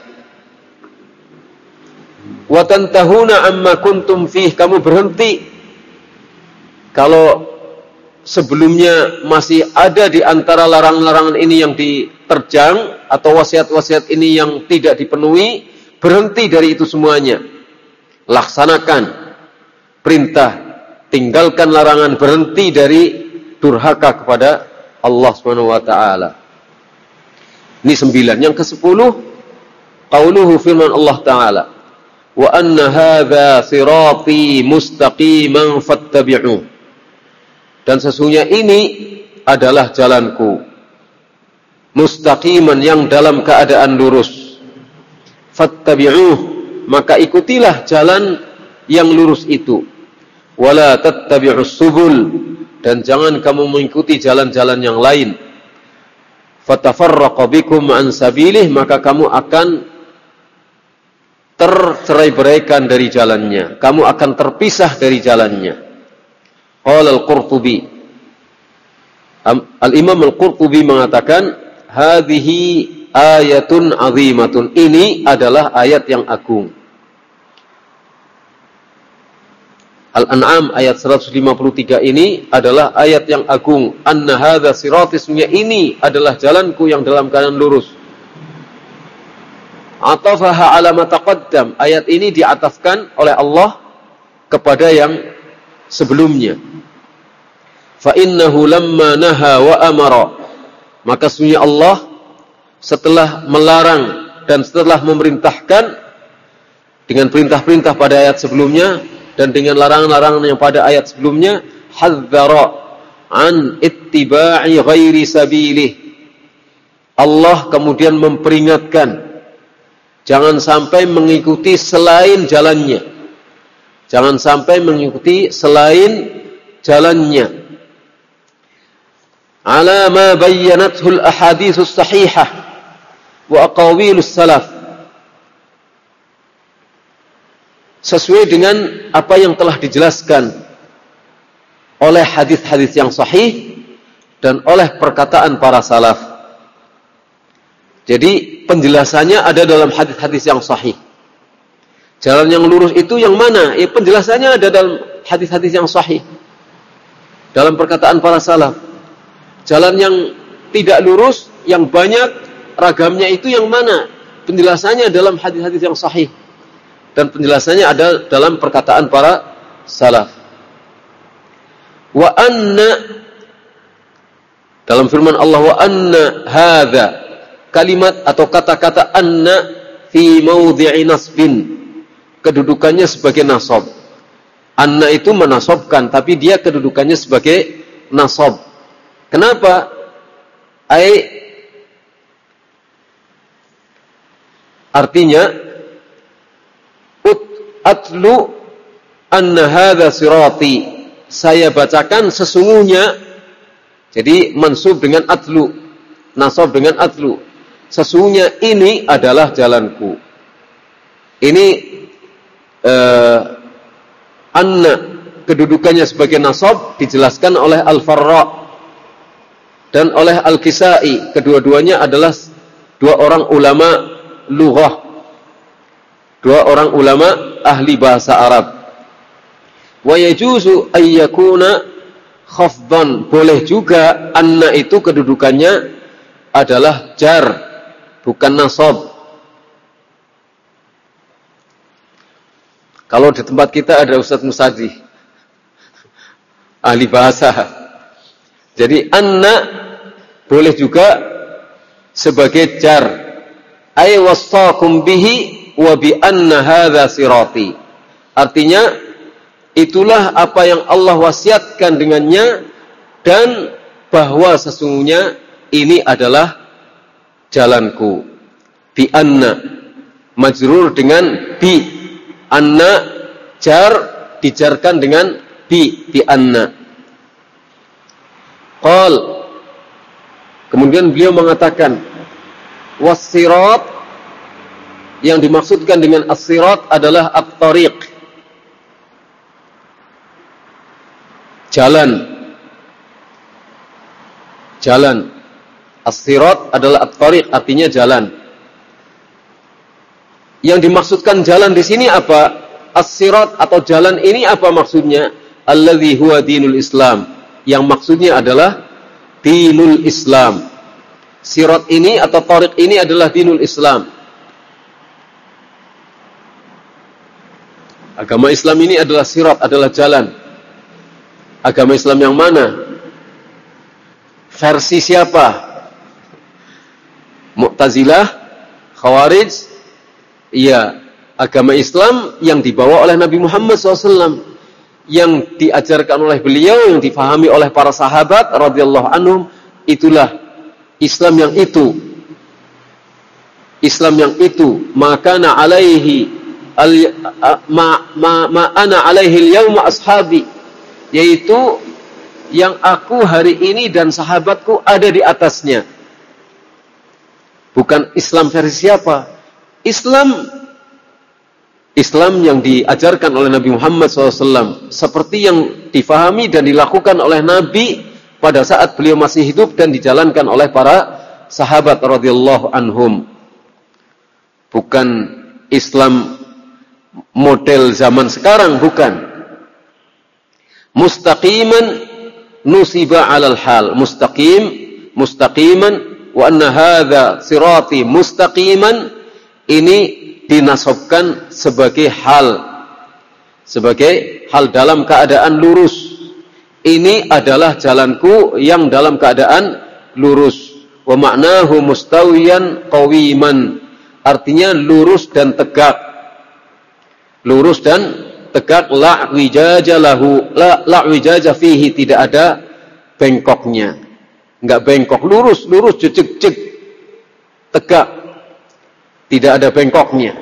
Wa tantahuna amma kuntum fih, kamu berhenti kalau sebelumnya masih ada di antara larangan-larangan ini yang diterjang atau wasiat-wasiat ini yang tidak dipenuhi, berhenti dari itu semuanya. Laksanakan perintah, tinggalkan larangan, berhenti dari durhaka kepada Allah Subhanahu wa taala. Ini sembilan. Yang kesepuluh, qauluhu firman Allah taala, wa anna hadza sirati mustaqiman fattabi'uh. Dan sesungguhnya ini adalah jalanku mustaqiman, yang dalam keadaan lurus. Fattabi'uh, maka ikutilah jalan yang lurus itu. Wala tattabi'us subul, dan jangan kamu mengikuti jalan-jalan yang lain. Fatafarraqa bikum an sabilih, maka kamu akan tercerai-beraikan dari jalannya, kamu akan terpisah dari jalannya. Qala al-Qurtubi, Al-Imam Al-Qurtubi mengatakan, hadhihi ayatun azimatun, ini adalah ayat yang agung. Al-An'am ayat seratus lima puluh tiga ini adalah ayat yang agung. Anna hadza sirati, ini adalah jalanku yang dalam keadaan lurus. Atafaha ala ma taqaddam, ayat ini diatafkan oleh Allah kepada yang sebelumnya. Fa innahu lamma naha wa amara, maka sesungguhnya Allah setelah melarang dan setelah memerintahkan dengan perintah-perintah pada ayat sebelumnya dan dengan larangan-larangan yang pada ayat sebelumnya, hadzara an ittiba'i ghairi sabilih, Allah kemudian memperingatkan jangan sampai mengikuti selain jalannya, jangan sampai mengikuti selain jalannya. Ala ma bayyanathu al-ahaditsus sahihah wa aqawilus salaf, sesuai dengan apa yang telah dijelaskan oleh hadis-hadis yang sahih dan oleh perkataan para salaf. Jadi penjelasannya ada dalam hadis-hadis yang sahih. Jalan yang lurus itu yang mana? Ya, penjelasannya ada dalam hadis-hadis yang sahih, dalam perkataan para salaf. Jalan yang tidak lurus, yang banyak ragamnya itu yang mana? Penjelasannya dalam hadis-hadis yang sahih. Dan penjelasannya ada dalam perkataan para salaf. Wa anna, dalam firman Allah, wa anna hadza, kalimat atau kata-kata anna fi maudhi'i nasbin, kedudukannya sebagai nasab. Anna itu menasobkan, tapi dia kedudukannya sebagai nasab. Kenapa? Ai, artinya ut atlu anna hadza sirati, saya bacakan sesungguhnya. Jadi mansub dengan atlu, nasab dengan atlu. Sesungguhnya ini adalah jalanku. Ini uh, anna kedudukannya sebagai nasab dijelaskan oleh Al-Farra dan oleh Al-Kisai. Kedua-duanya adalah dua orang ulama lughah, dua orang ulama ahli bahasa Arab. Wa yajuzu ay yakuna khafdan, boleh juga anna itu kedudukannya adalah jar, bukan nasab. Kalau di tempat kita ada Ustaz Musadi, ahli bahasa. Jadi anna boleh juga sebagai jar. Ay wasaqum bihi wa bi anna hadza sirati. Artinya itulah apa yang Allah wasiatkan dengannya, dan bahwa sesungguhnya ini adalah jalanku. Bi anna majrur dengan bi. Anna jar dijarkan dengan bi, bi anna. Qal, kemudian beliau mengatakan was-sirat, yang dimaksudkan dengan as-sirat adalah at-tariq, jalan. Jalan. As-sirat adalah at-tariq, artinya jalan. Yang dimaksudkan jalan di sini apa? As-sirat atau jalan ini apa maksudnya? Alladzi huwa dinul Islam. Yang maksudnya adalah dinul Islam. Sirat ini atau tariq ini adalah dinul Islam. Agama Islam ini adalah sirat, adalah jalan. Agama Islam yang mana? Versi siapa? Mu'tazilah, Khawarij, iya, agama Islam yang dibawa oleh Nabi Muhammad shallallahu alaihi wasallam, yang diajarkan oleh beliau, yang difahami oleh para sahabat radhiyallahu anhum, itulah Islam yang itu. Islam yang itu, maka na alaihi al, ma, ma, ma ana alaihi al-yawma ashabi, yaitu yang aku hari ini dan sahabatku ada di atasnya. Bukan Islam versi siapa? Islam Islam yang diajarkan oleh Nabi Muhammad shallallahu alaihi wasallam, seperti yang difahami dan dilakukan oleh Nabi pada saat beliau masih hidup dan dijalankan oleh para sahabat radhiyallahu anhum. Bukan Islam model zaman sekarang, bukan. Mustaqiman nusiba 'alal hal, mustaqim, mustaqiman, wa anna hadza sirati mustaqiman, ini dinasabkan sebagai hal, sebagai hal dalam keadaan lurus. Ini adalah jalanku yang dalam keadaan lurus. Wa ma'nahu mustawiyan qawiman, artinya lurus dan tegak. Lurus dan tegak, la wijaja lahu, la, la wijaja fihi, tidak ada bengkoknya. Enggak bengkok, lurus, lurus, jejek-jejek, tegak. Tidak ada bengkoknya.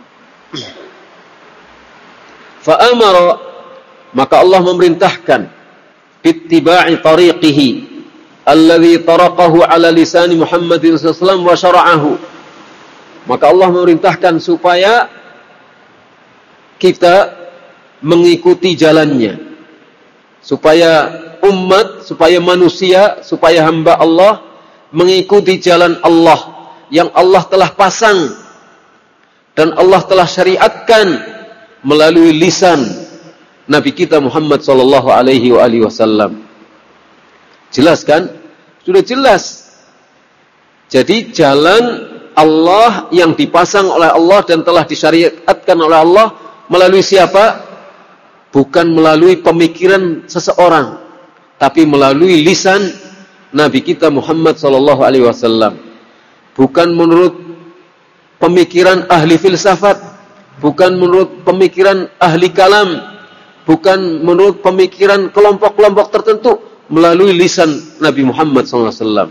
Fa'amara, maka Allah memerintahkan bittiba'i tariqihi alladhi taraqahu ala lisani Muhammadin sallallahu alaihi wasallam wa syara'ahu. Maka Allah memerintahkan supaya kita mengikuti jalannya, supaya umat, supaya manusia, supaya hamba Allah mengikuti jalan Allah yang Allah telah pasang dan Allah telah syariatkan melalui lisan Nabi kita Muhammad sallallahu alaihi wasallam. Jelas kan? Sudah jelas. Jadi jalan Allah yang dipasang oleh Allah dan telah disyariatkan oleh Allah melalui siapa? Bukan melalui pemikiran seseorang, tapi melalui lisan Nabi kita Muhammad sallallahu alaihi wasallam. Bukan menurut pemikiran ahli filsafat, bukan menurut pemikiran ahli kalam, bukan menurut pemikiran kelompok-kelompok tertentu, melalui lisan Nabi Muhammad sallallahu alaihi wasallam.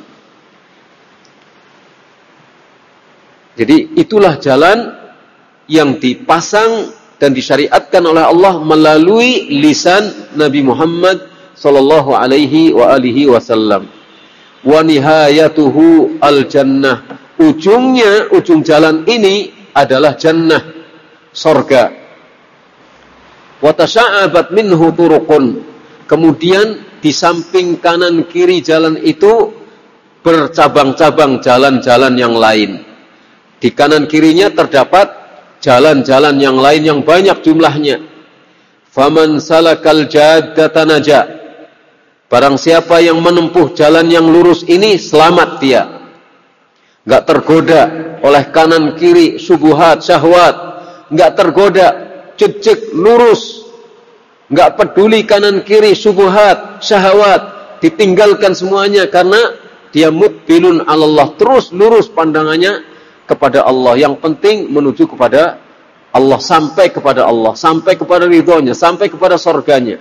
Jadi itulah jalan yang dipasang dan disyariatkan oleh Allah melalui lisan Nabi Muhammad sallallahu alaihi wa alihi wasallam. Wa nihayatuhu al-jannah. Ujungnya, ujung jalan ini adalah jannah, surga. Wa tasha'abat minhu turuqun. Kemudian di samping kanan kiri jalan itu bercabang-cabang jalan-jalan yang lain. Di kanan kirinya terdapat jalan-jalan yang lain yang banyak jumlahnya. Faman salakal jaddata naja. Barang siapa yang menempuh jalan yang lurus ini, selamat dia. Enggak tergoda oleh kanan kiri syubhat, syahwat. Enggak tergoda, jejek, lurus. Enggak peduli kanan kiri syubhat, syahwat. Ditinggalkan semuanya karena dia muqbilun 'alallah, terus lurus pandangannya kepada Allah. Yang penting menuju kepada Allah, sampai kepada Allah, sampai kepada ridhonya, sampai kepada surganya.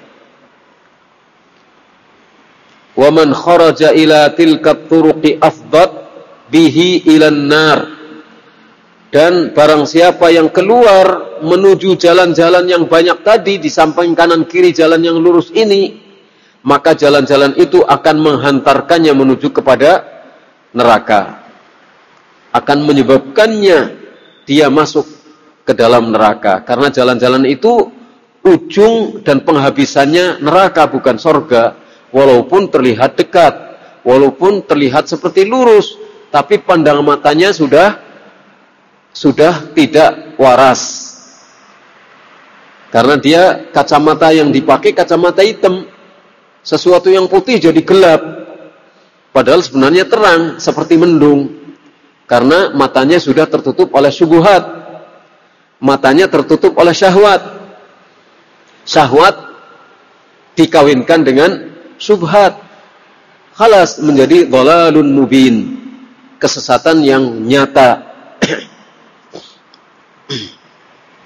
Wa man kharaja ila tilka turuqi afdat bihi ilan nar. Dan barang siapa yang keluar menuju jalan-jalan yang banyak tadi, di samping kanan kiri jalan yang lurus ini, maka jalan-jalan itu akan menghantarkannya menuju kepada neraka. Akan menyebabkannya dia masuk ke dalam neraka. Karena jalan-jalan itu ujung dan penghabisannya neraka, bukan surga. Walaupun terlihat dekat, walaupun terlihat seperti lurus, tapi pandangan matanya sudah sudah tidak waras. Karena dia kacamata yang dipakai kacamata hitam. Sesuatu yang putih jadi gelap. Padahal sebenarnya terang, seperti mendung. Karena matanya sudah tertutup oleh syubhat. Matanya tertutup oleh syahwat. Syahwat dikawinkan dengan syubhat. Khalas, menjadi dhalalun mubin. Kesesatan yang nyata.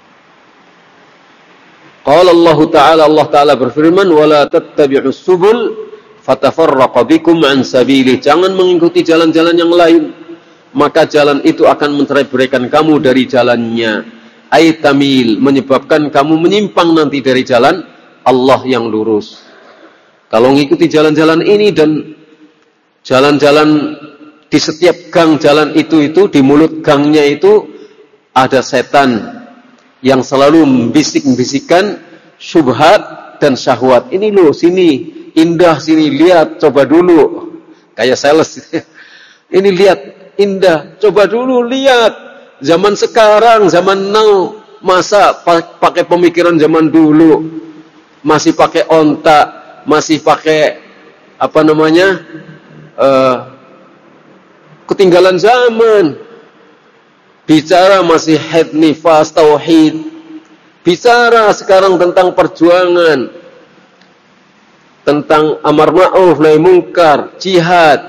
Qala Allah Ta'ala, Allah Ta'ala berfirman, "Wala tattabi'us subul fatafarraqa bikum an sabilih." Jangan mengikuti jalan-jalan yang lain, maka jalan itu akan mencerai-beraikan kamu dari jalannya. Aitamil, menyebabkan kamu menyimpang nanti dari jalan Allah yang lurus. Kalau mengikuti jalan-jalan ini dan jalan-jalan di setiap gang jalan itu itu di mulut gangnya itu ada setan yang selalu membisik-bisikkan syubhat dan syahwat. Ini loh, sini indah, sini lihat, coba dulu. Kayak sales. Ini lihat, indah, coba dulu lihat. Zaman sekarang, zaman now, masa pakai pemikiran zaman dulu, masih pakai ontak, masih pakai apa namanya, uh, ketinggalan zaman. Bicara masih haid, nifas, tauhid. Bicara sekarang tentang perjuangan, tentang amar ma'ruf nahi munkar, jihad.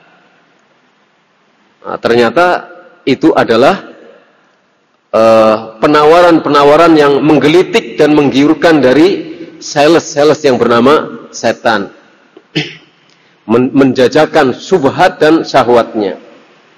Nah, ternyata itu adalah uh, penawaran-penawaran yang menggelitik dan menggiurkan dari sales-sales yang bernama setan. Men- menjajakan subhat dan syahwatnya.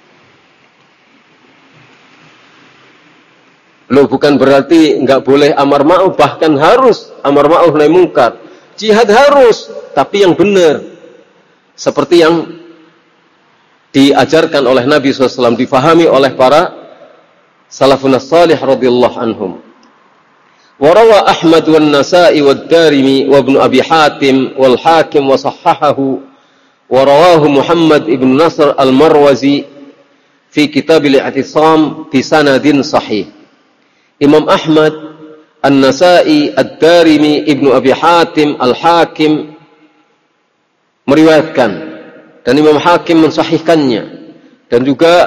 Loh, bukan berarti enggak boleh amar ma'ruf, bahkan harus amar ma'ruf nahi munkar. Jihad harus, tapi yang benar. Seperti yang diajarkan oleh Nabi shallallahu alaihi wasallam, difahami oleh para salafun salih radhiyallahu anhum. Warawa Ahmad wan Nasa'i wad Darimi wa Ibnu Abi Hatim wal Hakim wa sahhahahu wa rawahu Muhammad ibn Nasr al-Marwazi fi Kitab al-I'tisam bi sanadin sahih. Imam Ahmad, An-Nasa'i, Ad-Darimi, Ibnu Abi Hatim, Al-Hakim meriwayatkan dan Imam Hakim mensahihkannya, dan juga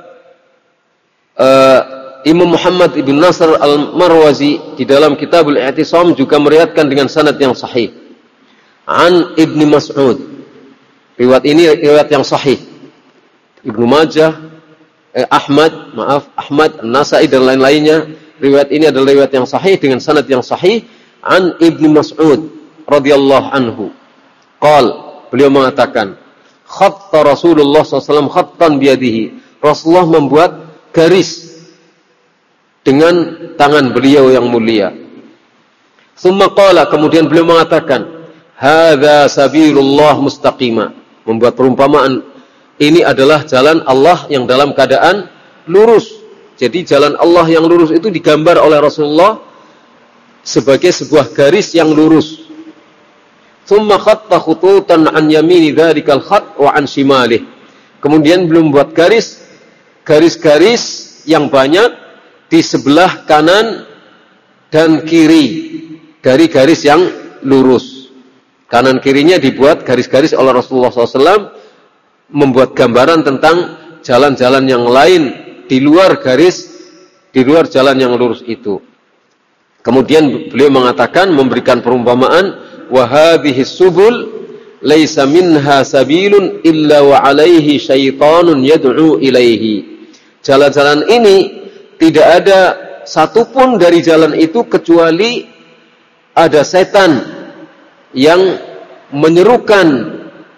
uh, Imam Muhammad ibn Nasr al-Marwazi di dalam Kitabul I'tisam juga meriwayatkan dengan sanad yang sahih. An Ibnu Mas'ud. Riwayat ini riwayat yang sahih. Ibnu Majah, eh, Ahmad, maaf, Ahmad, An-Nasa'i dan lain-lainnya. Riwayat ini adalah riwayat yang sahih dengan sanad yang sahih. An Ibnu Mas'ud radhiyallahu anhu. Qal, beliau mengatakan, khatta Rasulullah sallallahu alaihi wasallam khattan biyadihi. Rasulullah membuat garis dengan tangan beliau yang mulia. Tsumma qala, kemudian beliau mengatakan, hadza sabilullah mustaqima. Membuat perumpamaan, ini adalah jalan Allah yang dalam keadaan lurus. Jadi jalan Allah yang lurus itu digambar oleh Rasulullah sebagai sebuah garis yang lurus. Tsumma khatta khututan an yamini dzarikal khat wa an shimalih. Kemudian beliau membuat garis garis-garis yang banyak di sebelah kanan dan kiri dari garis yang lurus. Kanan kirinya dibuat garis-garis oleh Rasulullah shallallahu alaihi wasallam, membuat gambaran tentang jalan-jalan yang lain di luar garis, di luar jalan yang lurus itu. Kemudian beliau mengatakan, memberikan perumpamaan, wa hadhihi subul laisa minha sabilun illa wa alaihi syaitanun yad'u ilaihi. Jalan-jalan ini tidak ada satupun dari jalan itu kecuali ada setan yang menyerukan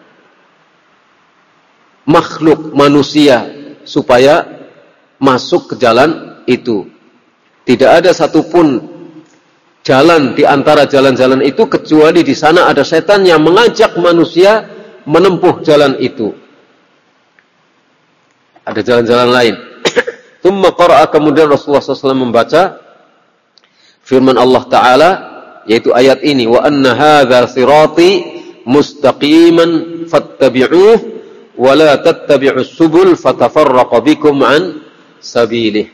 makhluk manusia supaya masuk ke jalan itu. Tidak ada satupun jalan di antara jalan-jalan itu kecuali di sana ada setan yang mengajak manusia menempuh jalan itu. Ada jalan-jalan lain. Tsumma qara'a, kemudian Rasulullah shallallahu alaihi wasallam membaca firman Allah Ta'ala, yaitu ayat ini, wa anna hadza sirati mustaqiman fattabi'uh wa la tattabi'us subul fatafarraqa bikum an sabilih.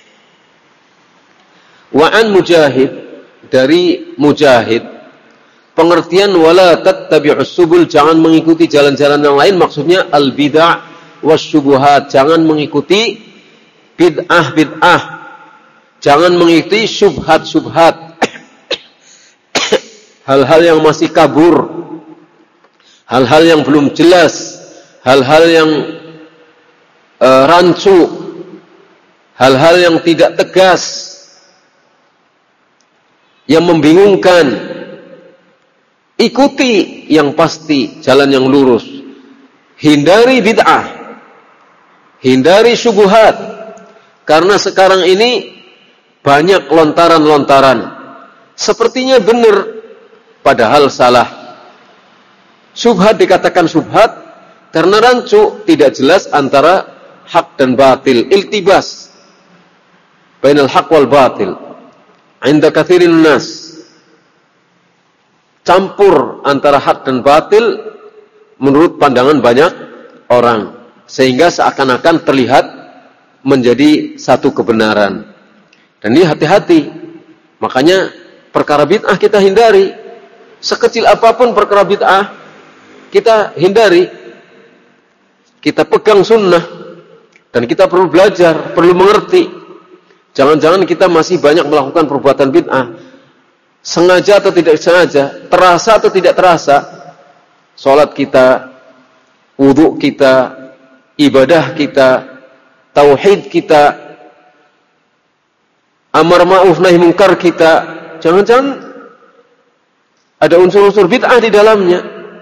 Wa an Mujahid, dari Mujahid, pengertian wala tattabi'us subul, jangan mengikuti jalan-jalan yang lain, maksudnya al bid'ah wasyubuhat, jangan mengikuti bid'ah-bid'ah, jangan mengikuti syubhat-syubhat, hal-hal yang masih kabur, hal-hal yang belum jelas, hal-hal yang uh, rancu, hal-hal yang tidak tegas. yang membingungkan. Ikuti yang pasti, jalan yang lurus. Hindari bid'ah. Hindari syubhat. Karena sekarang ini banyak lontaran-lontaran. Sepertinya benar, padahal salah. Syubhat dikatakan syubhat karena rancu, tidak jelas antara hak dan batil. Iltibas bainal haq wal batil. Inda katsirin nas. Campur antara hak dan batil menurut pandangan banyak orang, sehingga seakan-akan terlihat menjadi satu kebenaran. Dan ini hati-hati. Makanya perkara bid'ah kita hindari. Sekecil apapun perkara bid'ah kita hindari. Kita pegang sunnah dan kita perlu belajar, perlu mengerti. Jangan-jangan kita masih banyak melakukan perbuatan bid'ah, sengaja atau tidak sengaja, terasa atau tidak terasa. Salat kita, wudu kita, ibadah kita, tauhid kita, amar ma'ruf nahi munkar kita, jangan-jangan ada unsur-unsur bid'ah di dalamnya.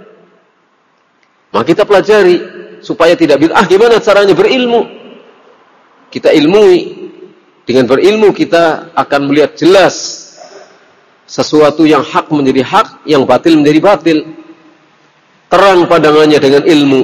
Maka kita pelajari supaya tidak bid'ah. Gimana caranya? Berilmu. Kita ilmui. Dengan berilmu kita akan melihat jelas sesuatu yang hak menjadi hak, yang batil menjadi batil. Terang pandangannya dengan ilmu.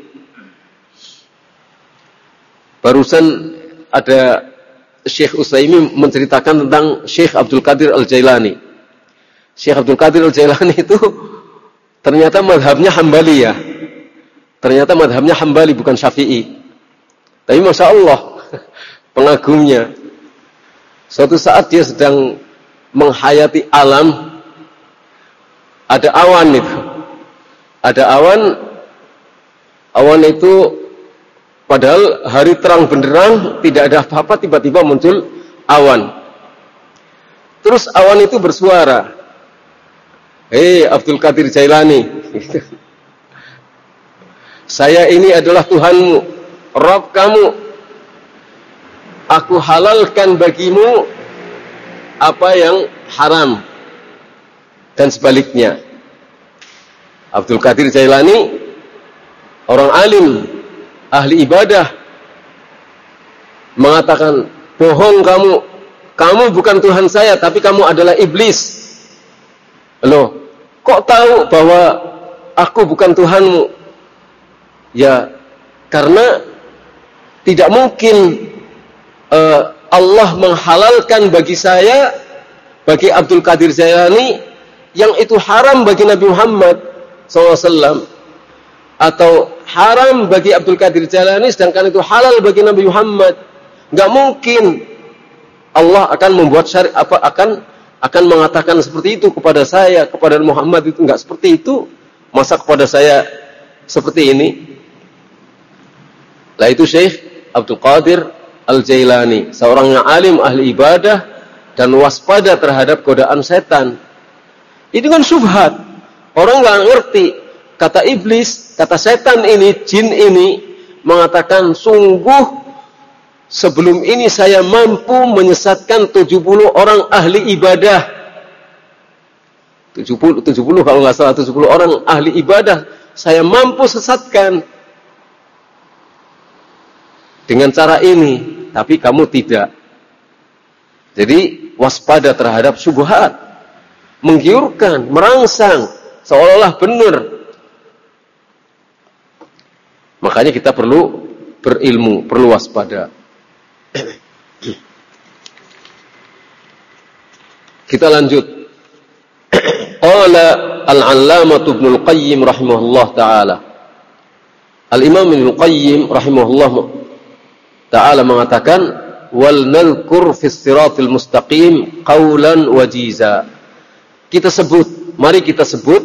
Barusan ada Syekh Utsaimin menceritakan tentang Syekh Abdul Qadir Al-Jailani. Syekh Abdul Qadir Al-Jailani itu ternyata madhabnya Hambali ya. Ternyata madhabnya Hambali bukan Syafi'i. Tapi Masya Allah, pengagumnya. Suatu saat dia sedang menghayati alam, ada awan itu. Ada awan, awan itu padahal hari terang benderang, tidak ada apa-apa, tiba-tiba muncul awan. Terus awan itu bersuara, "Hei Abdul Qadir Jailani, saya ini adalah Tuhanmu, Rabb kamu. Aku halalkan bagimu apa yang haram." Dan sebaliknya. Abdul Qadir Jailani orang alim, ahli ibadah, mengatakan, "Bohong kamu, kamu bukan Tuhan saya, tapi kamu adalah iblis." Loh, kok tahu bahwa aku bukan Tuhanmu? Ya, karena tidak mungkin uh, Allah menghalalkan bagi saya, bagi Abdul Qadir Jailani, yang itu haram bagi Nabi Muhammad shallallahu alaihi wasallam, atau haram bagi Abdul Qadir Jailani sedangkan itu halal bagi Nabi Muhammad. Enggak mungkin Allah akan membuat syariat apa akan akan mengatakan seperti itu kepada saya, kepada Muhammad itu enggak seperti itu. Masa kepada saya seperti ini? Lah itu Syekh Abdul Qadir Al-Jailani, seorang yang alim, ahli ibadah dan waspada terhadap godaan setan. Itu kan syubhat. Orang enggak ngerti. Kata iblis, kata setan ini, jin ini mengatakan, sungguh sebelum ini saya mampu menyesatkan tujuh puluh orang ahli ibadah. tujuh puluh, tujuh puluh kalau nggak salah, tujuh puluh orang ahli ibadah saya mampu sesatkan dengan cara ini, tapi kamu tidak. Jadi waspada terhadap syubhat, menggiurkan, merangsang, seolah-olah benar. Makanya kita perlu berilmu, perlu waspada. Kita lanjut. Qala al-'allamah Ibnu al-Qayyim rahimahullah taala. Al-Imam Ibnu al-Qayyim rahimahullah taala mengatakan, wal nadhkur fi siratil mustaqim qaulan wajiza. Kita sebut, mari kita sebut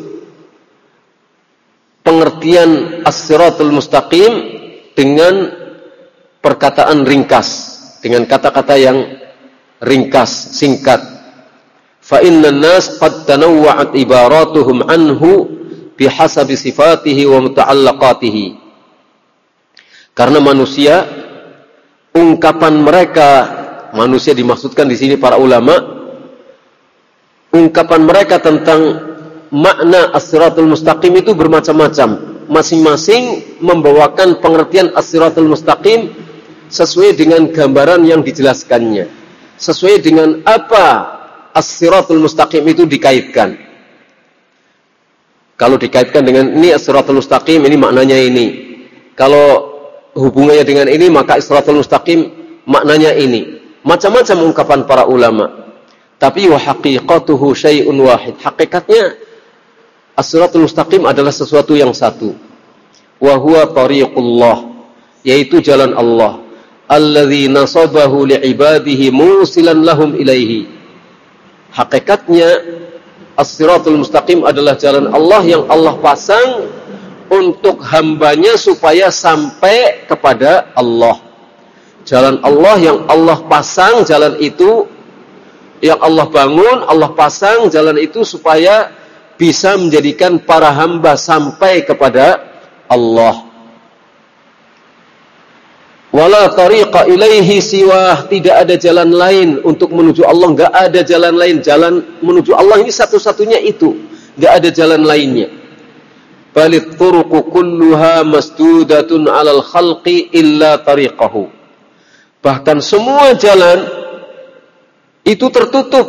pengertian as-siratul mustaqim dengan perkataan ringkas, dengan kata-kata yang ringkas, singkat. Fa innan nas qad tanawwa'at ibaratuhum anhu bihasabi sifatihi wa muta'allaqatihi. Karena manusia, ungkapan mereka, manusia dimaksudkan di sini para ulama, ungkapan mereka tentang makna as-siratul mustaqim itu bermacam-macam. Masing-masing membawakan pengertian as-siratul mustaqim sesuai dengan gambaran yang dijelaskannya. Sesuai dengan apa as-siratul mustaqim itu dikaitkan. Kalau dikaitkan dengan ini as-siratul mustaqim, ini maknanya ini. Kalau hubungannya dengan ini, maka as-siratul mustaqim maknanya ini. Macam-macam ungkapan para ulama. Tapi wa haqiqatuhu syai'un wahid. Hakikatnya as-siratul mustaqim adalah sesuatu yang satu. Wa huwa tariqullah, yaitu jalan Allah. Alladzi nasabahu li'ibadihi musilan lahum ilaihi. Hakikatnya as-siratul mustaqim adalah jalan Allah yang Allah pasang untuk hambanya supaya sampai kepada Allah. Jalan Allah yang Allah pasang, jalan itu yang Allah bangun, Allah pasang jalan itu supaya bisa menjadikan para hamba sampai kepada Allah. Wala tariqa ilaihi siwah, tidak ada jalan lain untuk menuju Allah, enggak ada jalan lain. Jalan menuju Allah ini satu-satunya itu, enggak ada jalan lainnya. Balit turuqu kulluha masdudatun 'alal khalqi illa tariqahu. Bahkan semua jalan itu tertutup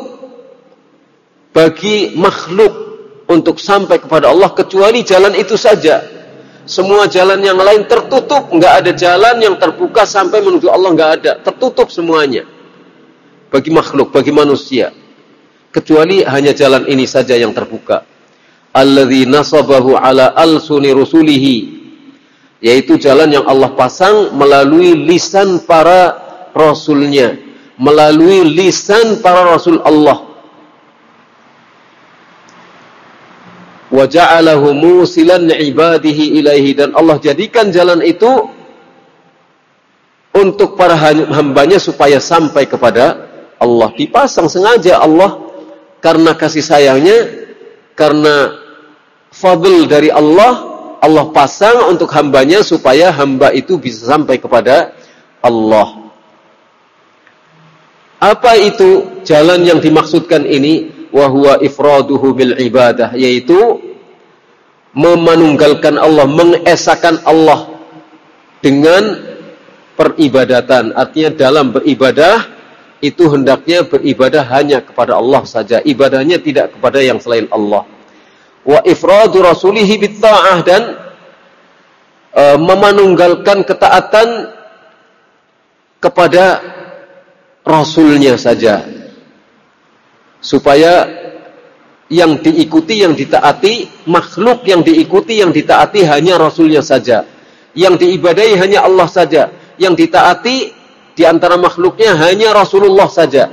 bagi makhluk untuk sampai kepada Allah kecuali jalan itu saja. Semua jalan yang lain tertutup, enggak ada jalan yang terbuka sampai menuju Allah, enggak ada, tertutup semuanya bagi makhluk, bagi manusia, kecuali hanya jalan ini saja yang terbuka. Alladzi nasabahu ala alsuni rusulihi, yaitu jalan yang Allah pasang melalui lisan para rasulnya, melalui lisan para rasul Allah. Wa ja'alahu musilan ibadihi ilaihi, dan Allah jadikan jalan itu untuk para hambanya supaya sampai kepada Allah. Dipasang sengaja Allah karena kasih sayangnya, karena fadl dari Allah, Allah pasang untuk hambanya supaya hamba itu bisa sampai kepada Allah. Apa itu jalan yang dimaksudkan ini? Wa huwa ifraduhu bil ibadah, yaitu memanunggalkan Allah, mengesakan Allah dengan peribadatan. Artinya dalam beribadah itu hendaknya beribadah hanya kepada Allah saja, ibadahnya tidak kepada yang selain Allah. Wa ifradu rasulihi bit ta'ah, dan e, memanunggalkan ketaatan kepada Rasulnya saja, supaya yang diikuti, yang ditaati, makhluk yang diikuti, yang ditaati hanya Rasulnya saja, yang diibadahi hanya Allah saja, yang ditaati di antara makhluknya hanya Rasulullah saja.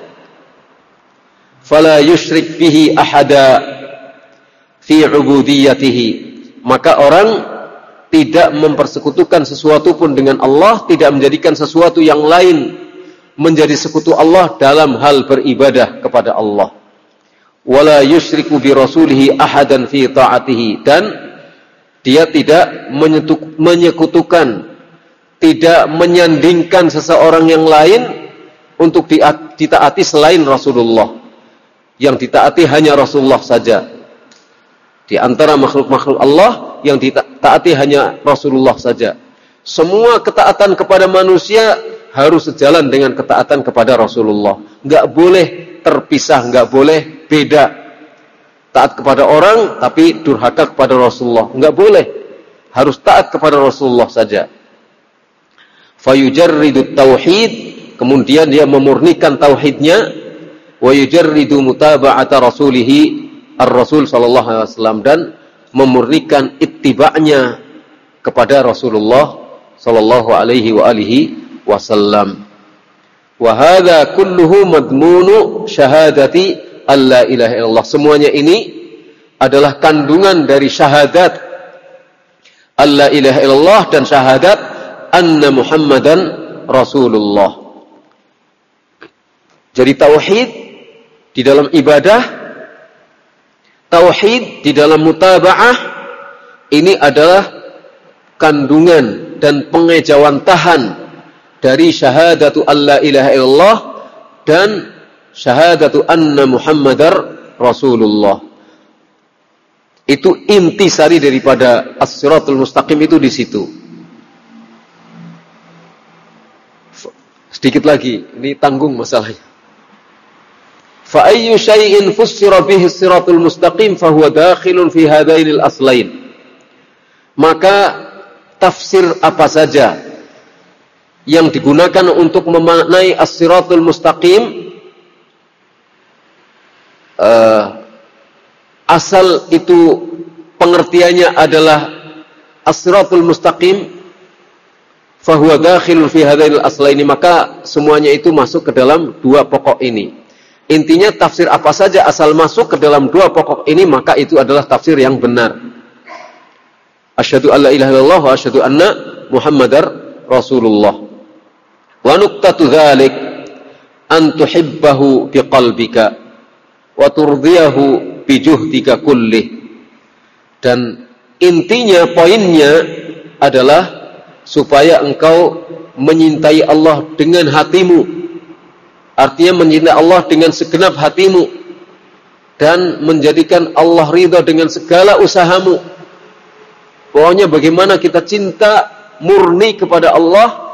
Fala yusyrik bihi ahada fi ubudiyatihi, maka orang tidak mempersekutukan sesuatu pun dengan Allah, tidak menjadikan sesuatu yang lain menjadi sekutu Allah dalam hal beribadah kepada Allah. Wala yusyriku bi rasulihi ahadan fi ta'atihi, dan dia tidak menyekutukan, tidak menyandingkan seseorang yang lain untuk ditaati selain Rasulullah. Yang ditaati hanya Rasulullah saja. Di antara makhluk-makhluk Allah yang ditaati hanya Rasulullah saja. Semua ketaatan kepada manusia harus sejalan dengan ketaatan kepada Rasulullah. Enggak boleh terpisah, enggak boleh beda. Taat kepada orang tapi durhaka kepada Rasulullah, enggak boleh. Harus taat kepada Rasulullah saja. Fayujarridu tauhid, kemudian dia memurnikan tauhidnya, wa yujarridu mutaba'ata rasulihi ar-rasul sallallahu alaihi wasallam, dan memurnikan ittiba'nya kepada Rasulullah sallallahu alaihi wa alihi wasallam. Wa hadza kulluhu madmunu syahadati alla ilaha illallah. Semuanya ini adalah kandungan dari syahadat alla ilaha illallah dan syahadat anna Muhammadan Rasulullah. Jadi tauhid di dalam ibadah, tauhid di dalam mutaba'ah, ini adalah kandungan dan pengejawantahan dari syahadatu alla ilaha illallah dan syahadatu anna Muhammadar Rasulullah. Itu intisari daripada as-siratul mustaqim itu di situ. Sedikit lagi, ini tanggung masalahnya. Fa ayyu syai'in fussira bihi as-siratul mustaqim fa huwa dakhilun fi hadainil aslain. Maka tafsir apa saja yang digunakan untuk memaknai as-siratul mustaqim, uh, asal itu pengertiannya adalah as-siratul mustaqim, fahuwa dakhilun fi hadainil aslaini, maka semuanya itu masuk ke dalam dua pokok ini. Intinya tafsir apa saja asal masuk ke dalam dua pokok ini, maka itu adalah tafsir yang benar. Asyhadu an la ilaha illallah wa asyhadu anna Muhammadar Rasulullah. Wa nuqtatu dzalik an tuhibbahu biqalbika wa turdiyahu bijuhdika kullih. Dan intinya, poinnya adalah supaya engkau menyintai Allah dengan hatimu. Artinya mencintai Allah dengan segenap hatimu dan menjadikan Allah ridha dengan segala usahamu. Pokoknya bagaimana kita cinta murni kepada Allah,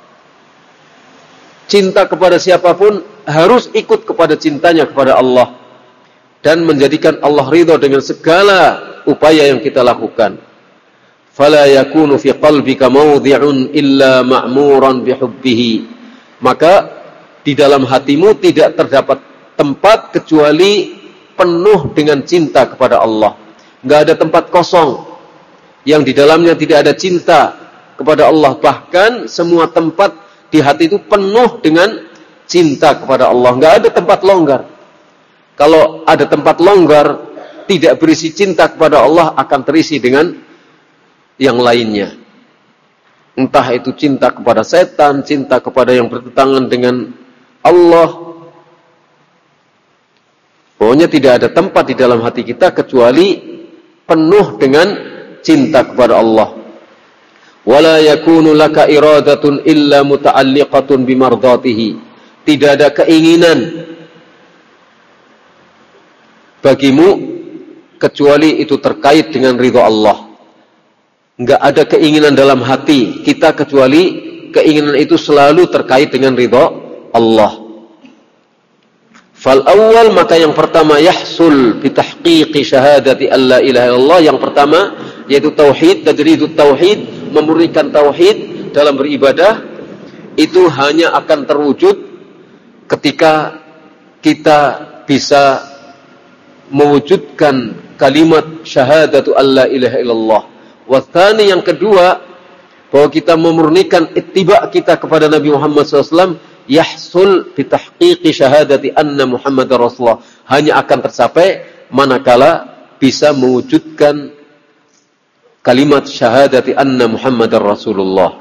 cinta kepada siapapun harus ikut kepada cintanya kepada Allah, dan menjadikan Allah ridha dengan segala upaya yang kita lakukan. Fala yakunu fi qalbika mawdhi'un illa ma'muran bihubbihi. Maka di dalam hatimu tidak terdapat tempat kecuali penuh dengan cinta kepada Allah. Enggak ada tempat kosong yang di dalamnya tidak ada cinta kepada Allah. Bahkan semua tempat di hati itu penuh dengan cinta kepada Allah. Enggak ada tempat longgar. Kalau ada tempat longgar tidak berisi cinta kepada Allah, akan terisi dengan yang lainnya. Entah itu cinta kepada setan, cinta kepada yang bertentangan dengan Allah. Pokoknya tidak ada tempat di dalam hati kita kecuali penuh dengan cinta kepada Allah. Wala yakunu laka iradatun illa muta'alliqatun bimardatihi. Tidak ada keinginan bagimu kecuali itu terkait dengan ridha Allah. Enggak ada keinginan dalam hati kita kecuali keinginan itu selalu terkait dengan ridha Allah. Fal awal, maka yang pertama, yahsul bitahqiqi syahadati alla ilaha illallah. Yang pertama yaitu tauhid, tajridut tauhid, memurnikan tauhid dalam beribadah. Itu hanya akan terwujud ketika kita bisa mewujudkan kalimat syahadatu alla ilaha illallah. Wathani, yang kedua, bahwa kita memurnikan ittiba kita kepada Nabi Muhammad shallallahu alaihi wasallam, yahsul bitahqiqi syahadati anna Muhammadar Rasulullah. Hanya akan tercapai manakala bisa mewujudkan kalimat syahadati anna Muhammadar Rasulullah.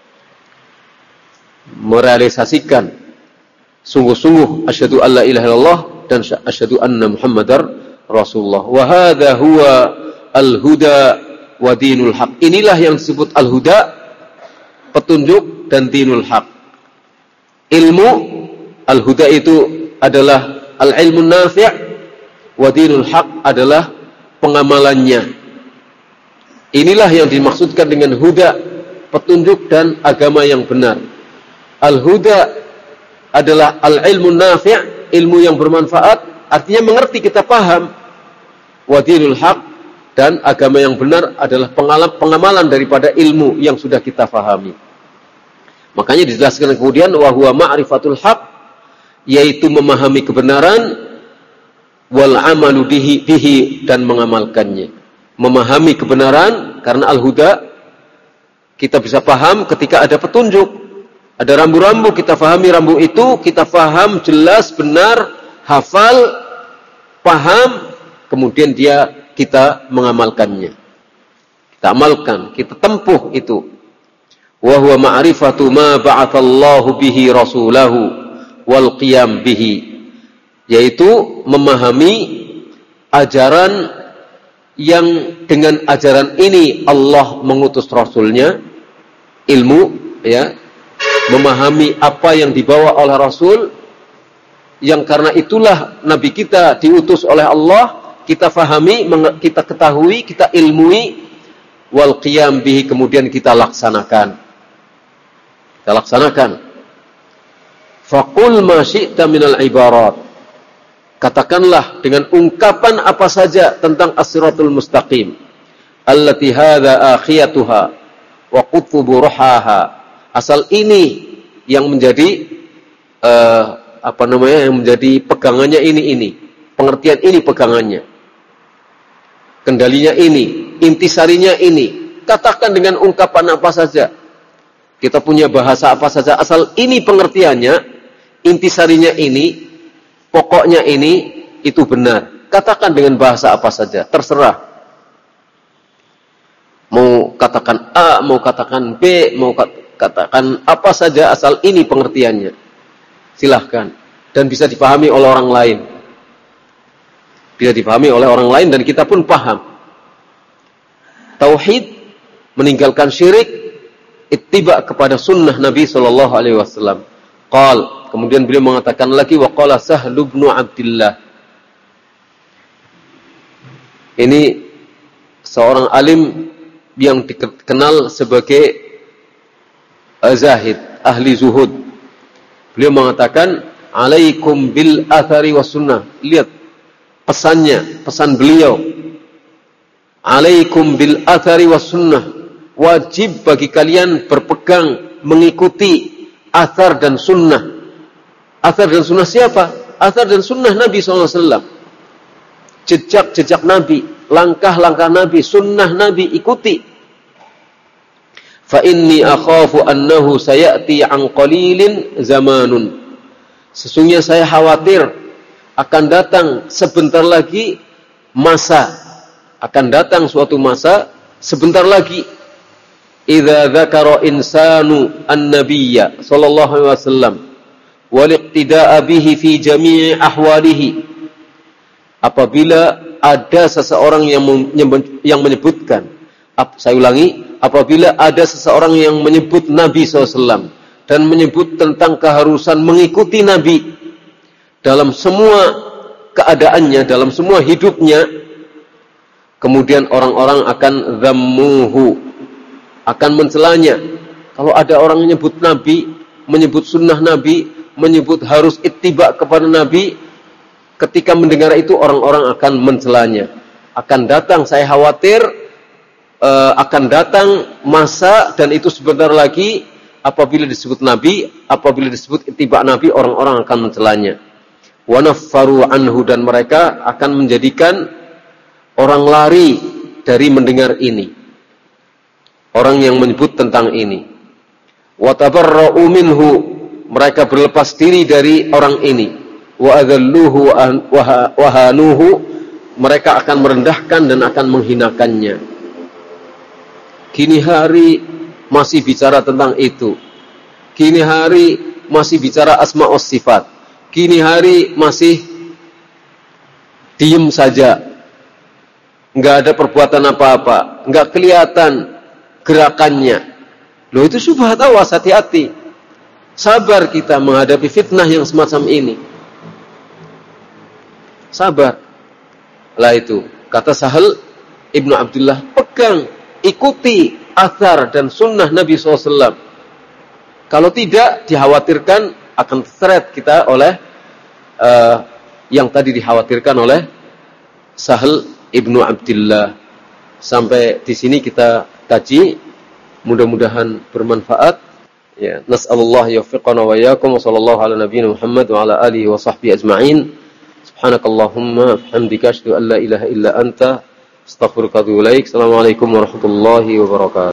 Merealisasikan sungguh-sungguh asyhadu alla ilaha illallah dan asyhadu anna Muhammadar Rasulullah. Wa hadza huwa al-huda wa dinul haq. Inilah yang disebut al-huda, petunjuk, dan dinul haq. Ilmu, al-huda itu adalah al-ilmun nafi', wa dinul haq adalah pengamalannya. Inilah yang dimaksudkan dengan huda, petunjuk dan agama yang benar. Al-huda adalah al-ilmun nafi', ilmu yang bermanfaat, artinya mengerti, kita paham. Wa dinul haq, dan agama yang benar adalah pengamalan daripada ilmu yang sudah kita fahami. Makanya dijelaskan kemudian wa huwa ma'rifatul haq, yaitu memahami kebenaran, wal amalu bihi, bihi, dan mengamalkannya. Memahami kebenaran karena al-huda, kita bisa paham ketika ada petunjuk. Ada rambu-rambu, kita fahami rambu itu, kita faham jelas, benar, hafal, paham, kemudian dia kita mengamalkannya. Kita amalkan, kita tempuh itu. Wa huwa ma'rifatu ma ba'athallahu bihi rasulahu wal qiyam bihi. Yaitu memahami ajaran yang dengan ajaran ini Allah mengutus Rasulnya. Ilmu, ya. Memahami apa yang dibawa oleh Rasul, yang karena itulah Nabi kita diutus oleh Allah, kita fahami, kita ketahui, kita ilmui, wal qiyam bihi, kemudian kita laksanakan. Kita laksanakan. Faqul ma syi'ta minal ibarat. Katakanlah dengan ungkapan apa saja tentang as-siratul mustaqim. Allati hadza akhiyatuha wa qutubu ruhaha. Asal ini yang menjadi uh, apa namanya yang menjadi pegangannya ini ini, pengertian ini pegangannya. Kendalinya ini, intisarinya ini. Katakan dengan ungkapan apa saja. Kita punya bahasa apa saja, asal ini pengertiannya, intisarinya ini, pokoknya ini, itu benar. Katakan dengan bahasa apa saja, terserah. Mau katakan A, mau katakan B, mau katakan apa saja, asal ini pengertiannya. Silahkan. Dan bisa dipahami oleh orang lain. Bisa dipahami oleh orang lain dan kita pun paham. Tauhid, meninggalkan syirik, ittiba kepada sunnah Nabi sallallahu alaihi wasallam. Qal, kemudian beliau mengatakan lagi, wa qala Sahl bin Abdullah. Ini seorang alim yang dikenal sebagai zahid, ahli zuhud. Beliau mengatakan, alaikum bil athari was sunnah. Lihat pesannya, pesan beliau. Alaikum bil athari was sunnah. Wajib bagi kalian berpegang, mengikuti athar dan sunnah. Athar dan sunnah siapa? Athar dan sunnah Nabi sallallahu alaihi wasallam. Jejak-jejak Nabi, langkah-langkah Nabi, sunnah Nabi, ikuti. Fa inni akhafu annahu sayati an qalilin zamanun. Sesungguhnya saya khawatir akan datang sebentar lagi masa, akan datang suatu masa sebentar lagi. Idza dzakara insanu an-nabiyya sallallahu alaihi wasallam wal iqtida'a bihi fi jami'i ahwalihi. Apabila ada seseorang yang yang menyebutkan, saya ulangi, apabila ada seseorang yang menyebut Nabi sallallahu alaihi wasallam dan menyebut tentang keharusan mengikuti Nabi dalam semua keadaannya, dalam semua hidupnya, kemudian orang-orang akan dhammuhu, akan mencelanya. Kalau ada orang menyebut Nabi, menyebut sunnah Nabi, menyebut harus ittiba kepada Nabi, ketika mendengar itu orang-orang akan mencelanya. Akan datang, saya khawatir uh, akan datang masa, dan itu sebentar lagi, apabila disebut Nabi, apabila disebut ittiba Nabi, orang-orang akan mencelanya. Wa naffaru anhu, dan mereka akan menjadikan orang lari dari mendengar ini. Orang yang menyebut tentang ini. Wa tabarra'u minhu, mereka berlepas diri dari orang ini. Wa adalluhu wa hanuhu, mereka akan merendahkan dan akan menghinakannya. Kini hari masih bicara tentang itu. Kini hari masih bicara asma was sifat. Kini hari masih diem saja. Enggak ada perbuatan apa-apa, enggak kelihatan gerakannya. Loh, itu syubhat, awas, hati-hati. Sabar kita menghadapi fitnah yang semacam ini. Sabar. Lah itu, kata Sahl ibnu Abdullah, pegang, ikuti athar dan sunnah Nabi sallallahu alaihi wasallam. Kalau tidak, dikhawatirkan akan terseret kita oleh uh, yang tadi dikhawatirkan oleh Sahl ibnu Abdullah. Sampai di sini kita kaji, mudah-mudahan bermanfaat. Ya, nas'alullah yawfiqana wa iyyakum, wa sallallahu ala nabiyina Muhammad wa ala alihi wa sahbihi ajma'in. Subhanakallahumma bihamdika asyhadu an la ilaha illa anta astaghfiruka wa atubu ilaik. Assalamualaikum warahmatullahi wabarakatuh.